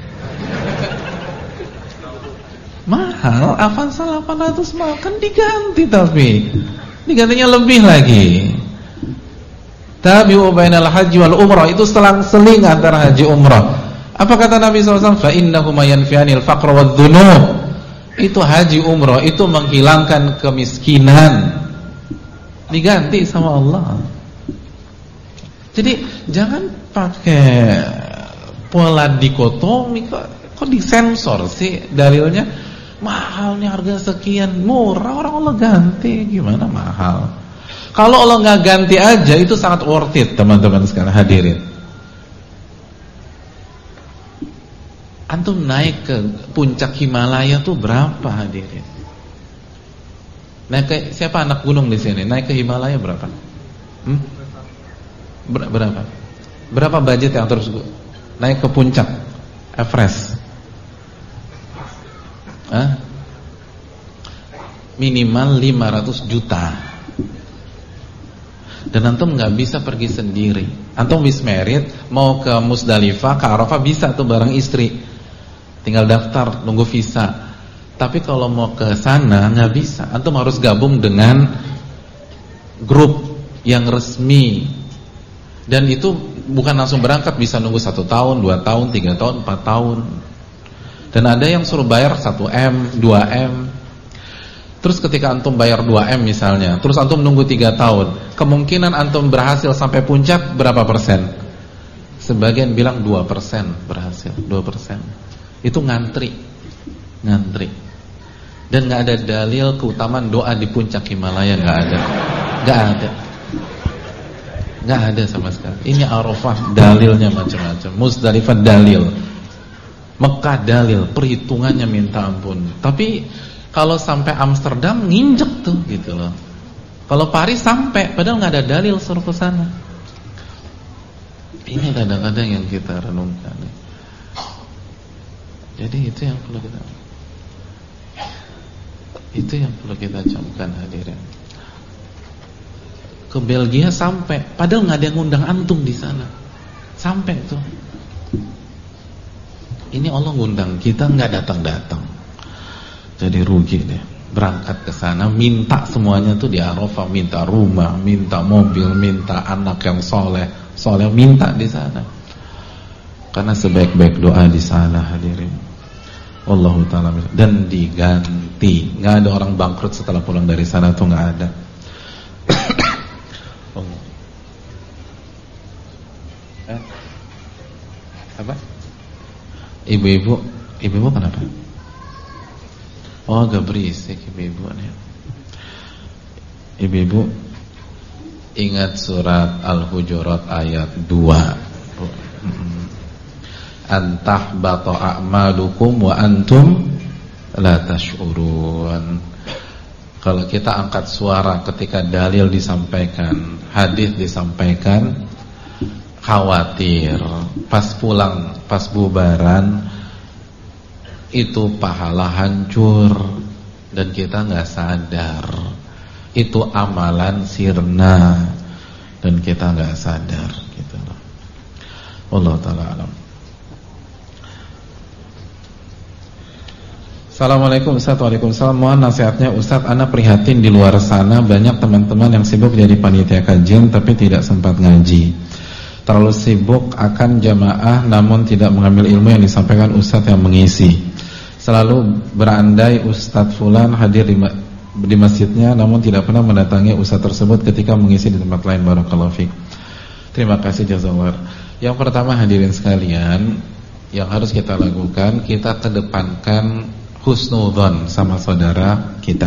Mahal, Avanza 800 mahal, kan diganti, tapi digantinya lebih lagi. Tabi'u bainal haji wal umrah, itu selang-seling antara haji umrah. Apa kata Nabi SAW? Fa innahuma yanfi'anil faqra wadh-dhunub. Itu haji umrah, itu menghilangkan kemiskinan. Diganti sama Allah. Jadi jangan pakai pola dikotomi, kok disensor sih dalilnya. Mahal nih, harga sekian, murah, orang Allah ganti, gimana mahal? Kalau Allah nggak ganti aja itu sangat worth it, teman-teman sekalian hadirin. Antum naik ke puncak Himalaya tuh berapa hadirin? Naik ke, siapa anak gunung di sini? Naik ke Himalaya berapa? Berapa? Berapa budget yang terus naik ke puncak Everest? Minimal 500 juta. Dan antum nggak bisa pergi sendiri. Antum wis married, mau ke Muzdalifah, ke Arafah bisa tuh bareng istri. Tinggal daftar, nunggu visa. Tapi kalau mau ke sana nggak bisa. Antum harus gabung dengan grup yang resmi. Dan itu bukan langsung berangkat, bisa nunggu 1 tahun, 2 tahun, 3 tahun, 4 tahun. Dan ada yang suruh bayar 1M, 2M. Terus ketika antum bayar 2M misalnya, terus antum nunggu 3 tahun, kemungkinan antum berhasil sampai puncak berapa persen? Sebagian bilang 2% berhasil, 2%. Itu ngantri. Dan gak ada dalil keutamaan doa di puncak Himalaya, gak ada sama sekali. Ini Arafah dalilnya macam-macam, Musdalifah dalil, Mekah dalil, perhitungannya minta ampun. Tapi kalau sampai Amsterdam nginjek tuh gitu loh. Kalau Paris sampai, padahal nggak ada dalil suruh ke sana. Ini kadang-kadang yang kita renungkan. Jadi itu yang perlu kita camkan hadirin. Ke Belgia sampai, padahal nggak ada yang ngundang antum di sana. Sampai tuh. Ini Allah ngundang kita, nggak datang. Jadi rugi deh. Berangkat ke sana, minta semuanya tuh di Arafah, minta rumah, minta mobil, minta anak yang soleh, minta di sana. Karena sebaik-baik doa di sana hadirin. Wallahu ta'ala. Dan diganti. Nggak ada orang bangkrut setelah pulang dari sana tuh nggak ada. Apa? Ibu-ibu kenapa? Oh, agak berisik ibu-ibu nih. Ibu-ibu ingat surat Al-Hujurat ayat 2. Antahbata a'malukum wa antum la tash'urun. Kalau kita angkat suara ketika dalil disampaikan, hadis disampaikan, khawatir pas pulang, pas bubaran itu pahala hancur dan kita nggak sadar. Itu amalan sirna dan kita nggak sadar gitu loh. Allah taala alam. Assalamualaikum Ustaz. Waalaikumsalam. Mohon nasihatnya Ustaz, ana prihatin di luar sana banyak teman-teman yang sibuk jadi panitia kajian tapi tidak sempat ngaji. Terlalu sibuk akan jamaah namun tidak mengambil ilmu yang disampaikan Ustaz yang mengisi. Selalu berandai Ustaz Fulan hadir di masjidnya namun tidak pernah mendatangi Ustaz tersebut ketika mengisi di tempat lain. Barakallahu fiik. Terima kasih jazakallahu. Yang pertama hadirin sekalian, yang harus kita lakukan, kita kedepankan husnudzon sama saudara kita.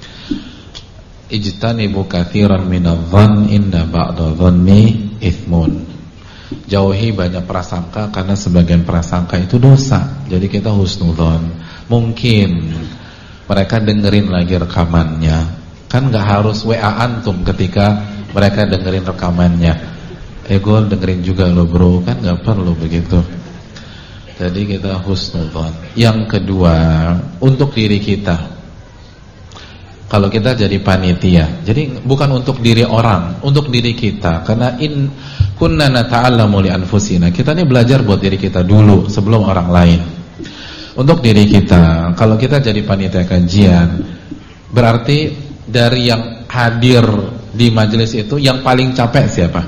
Ijtanibu katsiran minadh-dhann inna ba'dadh-dhanni itsmun. Jauhi banyak prasangka karena sebagian prasangka itu dosa. Jadi kita husnudzon. Mungkin mereka dengerin lagi rekamannya. Kan gak harus WA antum ketika mereka dengerin rekamannya. Gue dengerin juga lo bro, kan gak perlu begitu. Jadi kita husnudzon. Yang kedua, untuk diri kita. Kalau kita jadi panitia, jadi bukan untuk diri orang, untuk diri kita. Karena kunna nata'allamu li anfusina. Kita ini belajar buat diri kita dulu sebelum orang lain. Untuk diri kita, kalau kita jadi panitia kajian, berarti dari yang hadir di majelis itu yang paling capek siapa?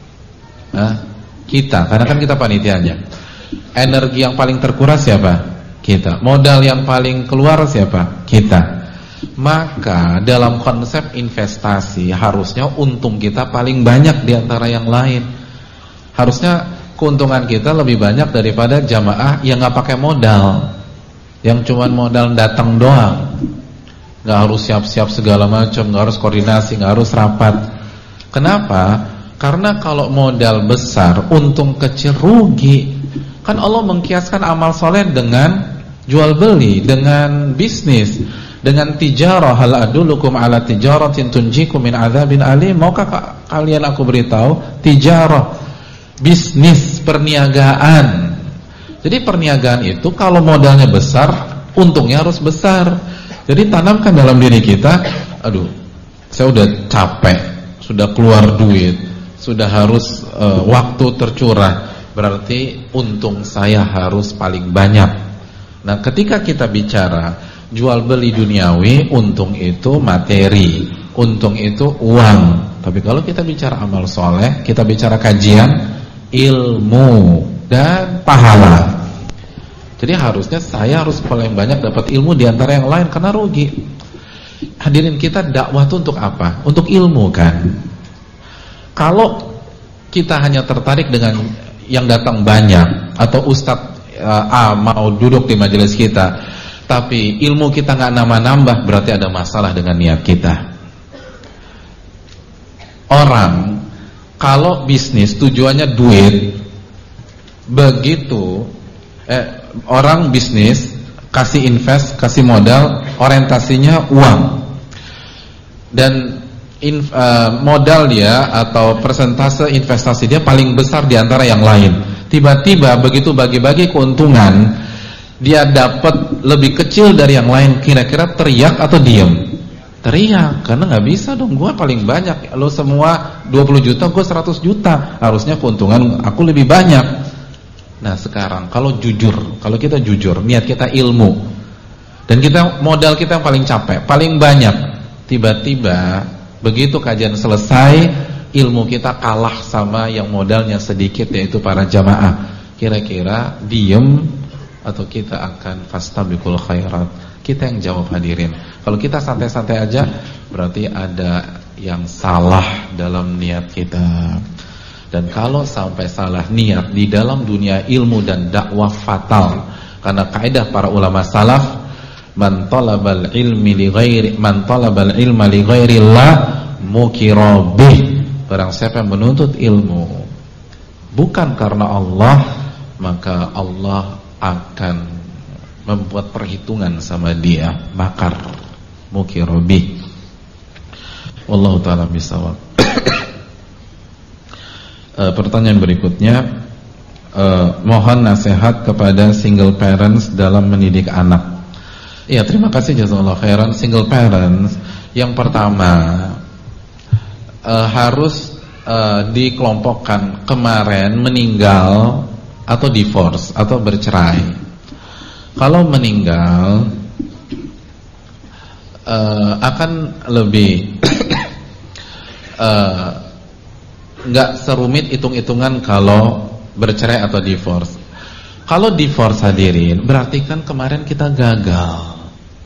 Kita, karena kan kita panitianya. Energi yang paling terkuras siapa? Kita. Modal yang paling keluar siapa? Kita. Maka dalam konsep investasi harusnya untung kita paling banyak di antara yang lain. Harusnya keuntungan kita lebih banyak daripada jamaah yang gak pakai modal, yang cuman modal datang doang. Gak harus siap-siap segala macam, gak harus koordinasi, gak harus rapat. Kenapa? Karena kalau modal besar, untung kecil, rugi. Kan Allah mengkiaskan amal soleh dengan jual beli, dengan bisnis, dengan tijarah. Hal adullukum ala tijaratin tunjikum min adzabin alim. Maukah kalian aku beritahu tijarah, bisnis, perniagaan. Jadi perniagaan itu kalau modalnya besar, untungnya harus besar. Jadi tanamkan dalam diri kita, aduh, saya udah capek, sudah keluar duit, sudah harus waktu tercurah, berarti untung saya harus paling banyak. Nah, ketika kita bicara jual beli duniawi, untung itu materi, untung itu uang. Tapi kalau kita bicara amal soleh, kita bicara kajian, ilmu dan pahala. Jadi harusnya saya harus paling banyak dapat ilmu di antara yang lain, karena rugi. hadirin, kita dakwah itu untuk apa? Untuk ilmu kan. Kalau kita hanya tertarik dengan yang datang banyak, atau Ustadz A mau duduk di majelis kita, tapi ilmu kita nggak nambah-nambah, berarti ada masalah dengan niat kita. Orang kalau bisnis tujuannya duit, begitu orang bisnis kasih invest, kasih modal, orientasinya uang, dan modal dia atau persentase investasi dia paling besar di antara yang lain. Tiba-tiba begitu bagi-bagi keuntungan, dia dapat lebih kecil dari yang lain, kira-kira teriak atau diem? Teriak, karena nggak bisa dong, gue paling banyak, lo semua 20 juta, gue 100 juta, harusnya keuntungan aku lebih banyak. Nah sekarang kalau kita jujur, niat kita ilmu, dan kita modal kita yang paling capek, paling banyak, tiba-tiba begitu kajian selesai, ilmu kita kalah sama yang modalnya sedikit, yaitu para jamaah. Kira-kira diem atau kita akan fastabiqul khairat? Kita yang jawab, hadirin. Kalau kita santai-santai aja, berarti ada yang salah dalam niat kita. Dan kalau sampai salah niat di dalam dunia ilmu dan dakwah, fatal. Karena kaidah para ulama salaf, man talabal ilma li ghairillah mukira bih. Barang siapa yang menuntut ilmu bukan karena Allah, maka Allah akan membuat perhitungan sama dia, makar, mukira bih. Wallahu ta'ala bisawab. Pertanyaan berikutnya, mohon nasihat kepada single parents dalam mendidik anak. Iya, terima kasih, jazakallahu khairan. Single parents, yang pertama harus dikelompokkan kemarin meninggal atau divorce atau bercerai. Kalau meninggal akan lebih nggak serumit hitung-hitungan kalau bercerai atau divorce. Kalau divorce, hadirin, berarti kan kemarin kita gagal.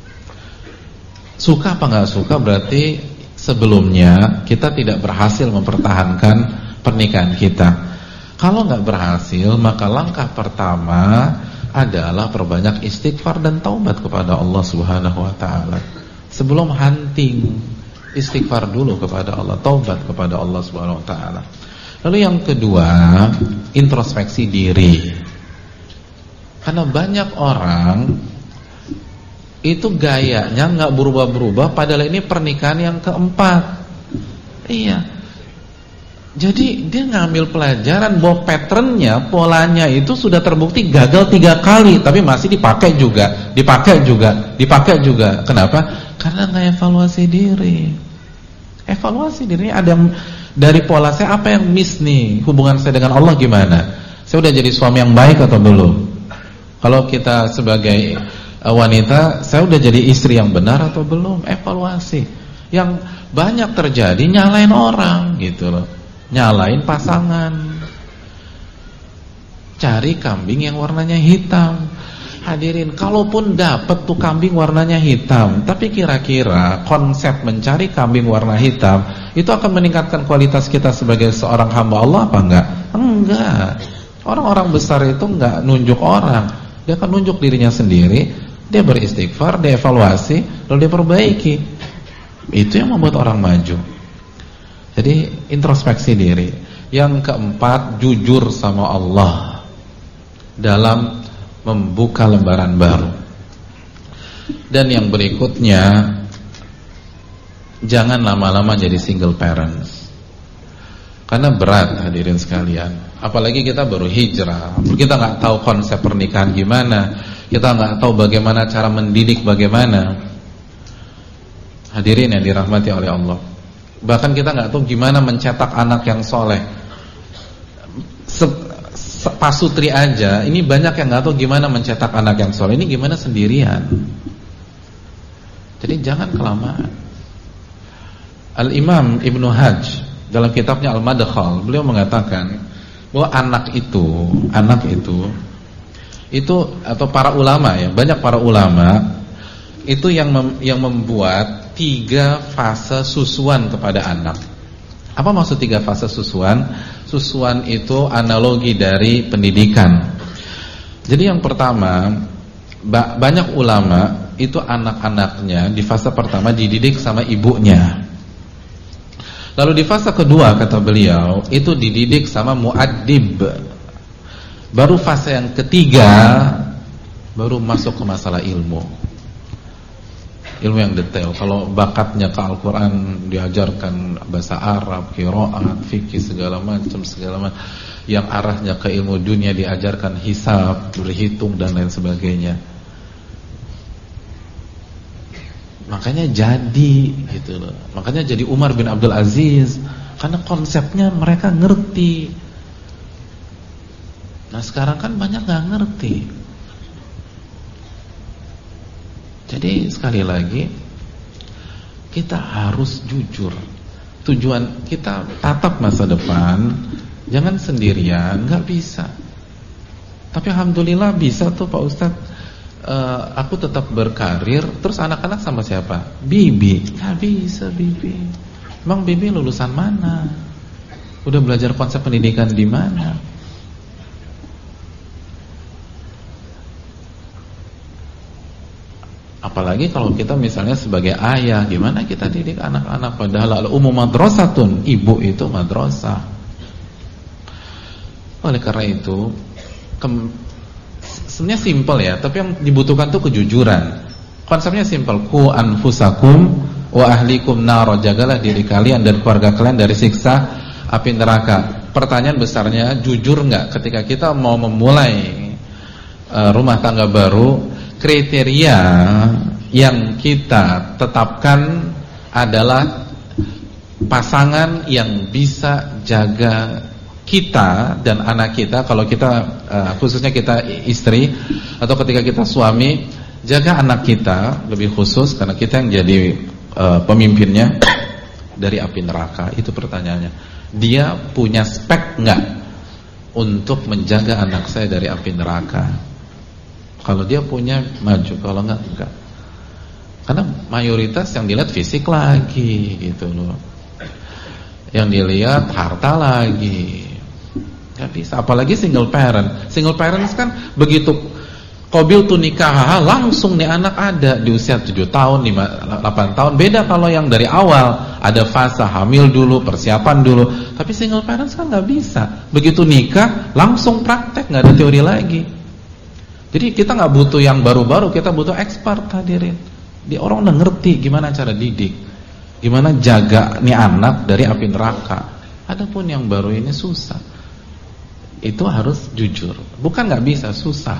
Suka apa nggak suka, berarti sebelumnya kita tidak berhasil mempertahankan pernikahan kita. Kalau nggak berhasil, maka langkah pertama adalah perbanyak istighfar dan taubat kepada Allah Subhanahu wa taala. Sebelum hunting, istighfar dulu kepada Allah, taubat kepada Allah Subhanahu wa taala. Lalu yang kedua, introspeksi diri. Karena banyak orang itu gayanya nggak berubah-berubah, padahal ini pernikahan yang keempat. Iya. Jadi dia ngambil pelajaran bahwa patternnya, polanya itu sudah terbukti gagal 3 kali, tapi masih dipakai juga. Kenapa? Karena nggak evaluasi diri. Evaluasi diri, ada dari pola saya apa yang miss nih, hubungan saya dengan Allah gimana? Saya udah jadi suami yang baik atau belum? Kalau kita sebagai wanita, saya udah jadi istri yang benar atau belum? Evaluasi. Yang banyak terjadi nyalain orang gitu loh, nyalain pasangan, cari kambing yang warnanya hitam. Hadirin, kalaupun dapat tuh kambing warnanya hitam, tapi kira-kira konsep mencari kambing warna hitam itu akan meningkatkan kualitas kita sebagai seorang hamba Allah apa enggak? Enggak. Orang-orang besar itu enggak nunjuk orang, dia akan nunjuk dirinya sendiri. Dia beristighfar, dia evaluasi, lalu dia perbaiki. Itu yang membuat orang maju. Jadi introspeksi diri. Yang keempat, jujur sama Allah dalam membuka lembaran baru. Dan yang berikutnya, jangan lama-lama jadi single parents. Karena berat, hadirin sekalian. Apalagi kita baru hijrah, kita nggak tahu konsep pernikahan gimana, kita nggak tahu bagaimana cara mendidik, bagaimana. Hadirin yang dirahmati oleh Allah. Bahkan kita nggak tahu gimana mencetak anak yang soleh. Pasutri aja, ini banyak yang nggak tahu gimana mencetak anak yang soleh. Ini gimana sendirian. Jadi jangan kelamaan. Al-Imam Ibnu Hajj dalam kitabnya Al-Madkhal, beliau mengatakan bahwa anak itu atau para ulama ya, banyak para ulama itu yang membuat 3 fase susuan kepada anak. Apa maksud 3 fase susuan? Susuan itu analogi dari pendidikan. Jadi yang pertama, banyak ulama itu anak-anaknya di fase pertama dididik sama ibunya. Lalu di fase kedua, kata beliau, itu dididik sama muaddib. Baru fase yang ketiga baru masuk ke masalah ilmu yang detail. Kalau bakatnya ke Al-Quran, diajarkan bahasa Arab, qiraat, fikih, segala macam. Yang arahnya ke ilmu dunia, diajarkan hisab, berhitung dan lain sebagainya. Makanya jadi gitu loh. Makanya jadi Umar bin Abdul Aziz, karena konsepnya mereka ngerti. Nah sekarang kan banyak gak ngerti. Jadi sekali lagi, kita harus jujur. Tujuan kita tatap masa depan, jangan sendirian, gak bisa. Tapi alhamdulillah bisa tuh Pak Ustadz. Aku tetap berkarir. Terus anak-anak sama siapa? Bibi. Gak bisa Bibi. Emang Bibi lulusan mana? Udah belajar konsep pendidikan di mana? Apalagi kalau kita misalnya sebagai ayah, gimana kita didik anak-anak? Padahal umum madrasatun, ibu itu madrasah. Oleh karena itu, sebenarnya simpel ya, tapi yang dibutuhkan tuh kejujuran. Konsepnya simpel, ku anfusakum wa ahlikum naro, jagalah diri kalian dan keluarga kalian dari siksa api neraka. Pertanyaan besarnya, jujur nggak ketika kita mau memulai rumah tangga baru? Kriteria yang kita tetapkan adalah pasangan yang bisa jaga kita dan anak kita. Kalau kita khususnya kita istri, atau ketika kita suami, jaga anak kita lebih khusus karena kita yang jadi pemimpinnya dari api neraka. Itu pertanyaannya. Dia punya spek nggak untuk menjaga anak saya dari api neraka? Kalau dia punya, maju. Kalau enggak. Karena mayoritas yang dilihat fisik lagi gitu loh. Yang dilihat harta lagi. Gak bisa. Apalagi single parent. Single parents kan begitu qabil tu nikah, langsung nih anak ada di usia 7 tahun, 8 tahun. Beda kalau yang dari awal, ada fase hamil dulu, persiapan dulu. Tapi single parents kan gak bisa. Begitu nikah, langsung praktek, gak ada teori lagi. Jadi kita nggak butuh yang baru-baru, kita butuh expert, hadirin. Dia orang udah ngerti gimana cara didik, gimana jaga nih anak dari api neraka. Adapun yang baru ini susah. Itu harus jujur. Bukan nggak bisa, susah.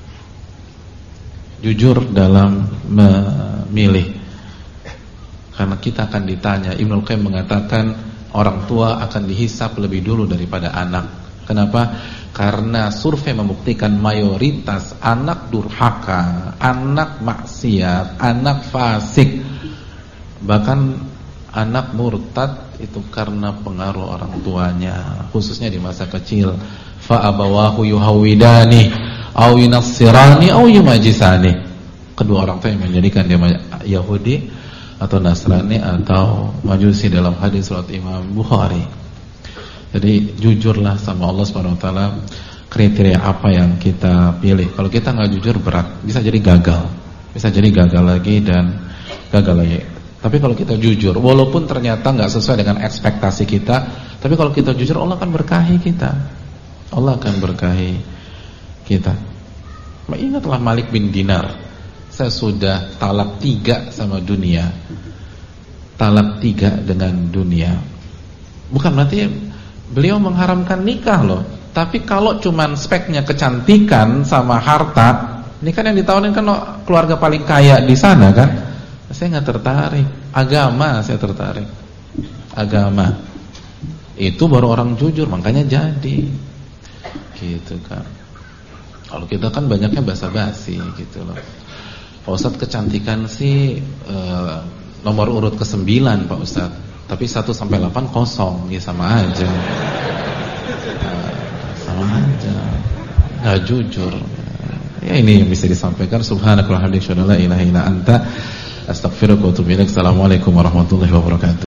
Jujur dalam memilih. Karena kita akan ditanya. Ibnul Qayyim mengatakan orang tua akan dihisap lebih dulu daripada anak. Kenapa? Karena survei membuktikan mayoritas anak durhaka, anak maksiat, anak fasik, bahkan anak murtad itu karena pengaruh orang tuanya, khususnya di masa kecil. Fa abawahu yuhawidani aw yunassirani aw yumajisani. Kedua orang tua yang menjadikan dia Yahudi atau Nasrani atau Majusi dalam hadis riwayat Imam Bukhari. Jadi jujurlah sama Allah SWT, kriteria apa yang kita pilih. Kalau kita nggak jujur berat, bisa jadi gagal. Bisa jadi gagal lagi dan gagal lagi. Tapi kalau kita jujur, walaupun ternyata nggak sesuai dengan ekspektasi kita, tapi kalau kita jujur, Allah akan berkahi kita. Allah akan berkahi kita. Ingatlah Malik bin Dinar. Saya sudah talak 3 sama dunia. Talak 3 dengan dunia. Bukan berarti beliau mengharamkan nikah loh. Tapi kalau cuman speknya kecantikan sama harta, ini kan yang ditawarin kan keluarga paling kaya di sana kan. Saya nggak tertarik. Agama saya tertarik. Agama itu baru orang jujur, makanya jadi gitu kan. Kalau kita kan banyaknya basa-basi gitu loh. Pak Ustadz, kecantikan sih nomor urut ke-9 Pak Ustadz. Tapi 1 sampai 8 kosong, ya sama aja. Sama aja. Nggak jujur. Ya ini yang bisa disampaikan. Subhanakallahumma wa bihamdika, asyhadu an la ilaha illa anta, astaghfiruka wa atubu ilaik. Assalamualaikum warahmatullahi wabarakatuh.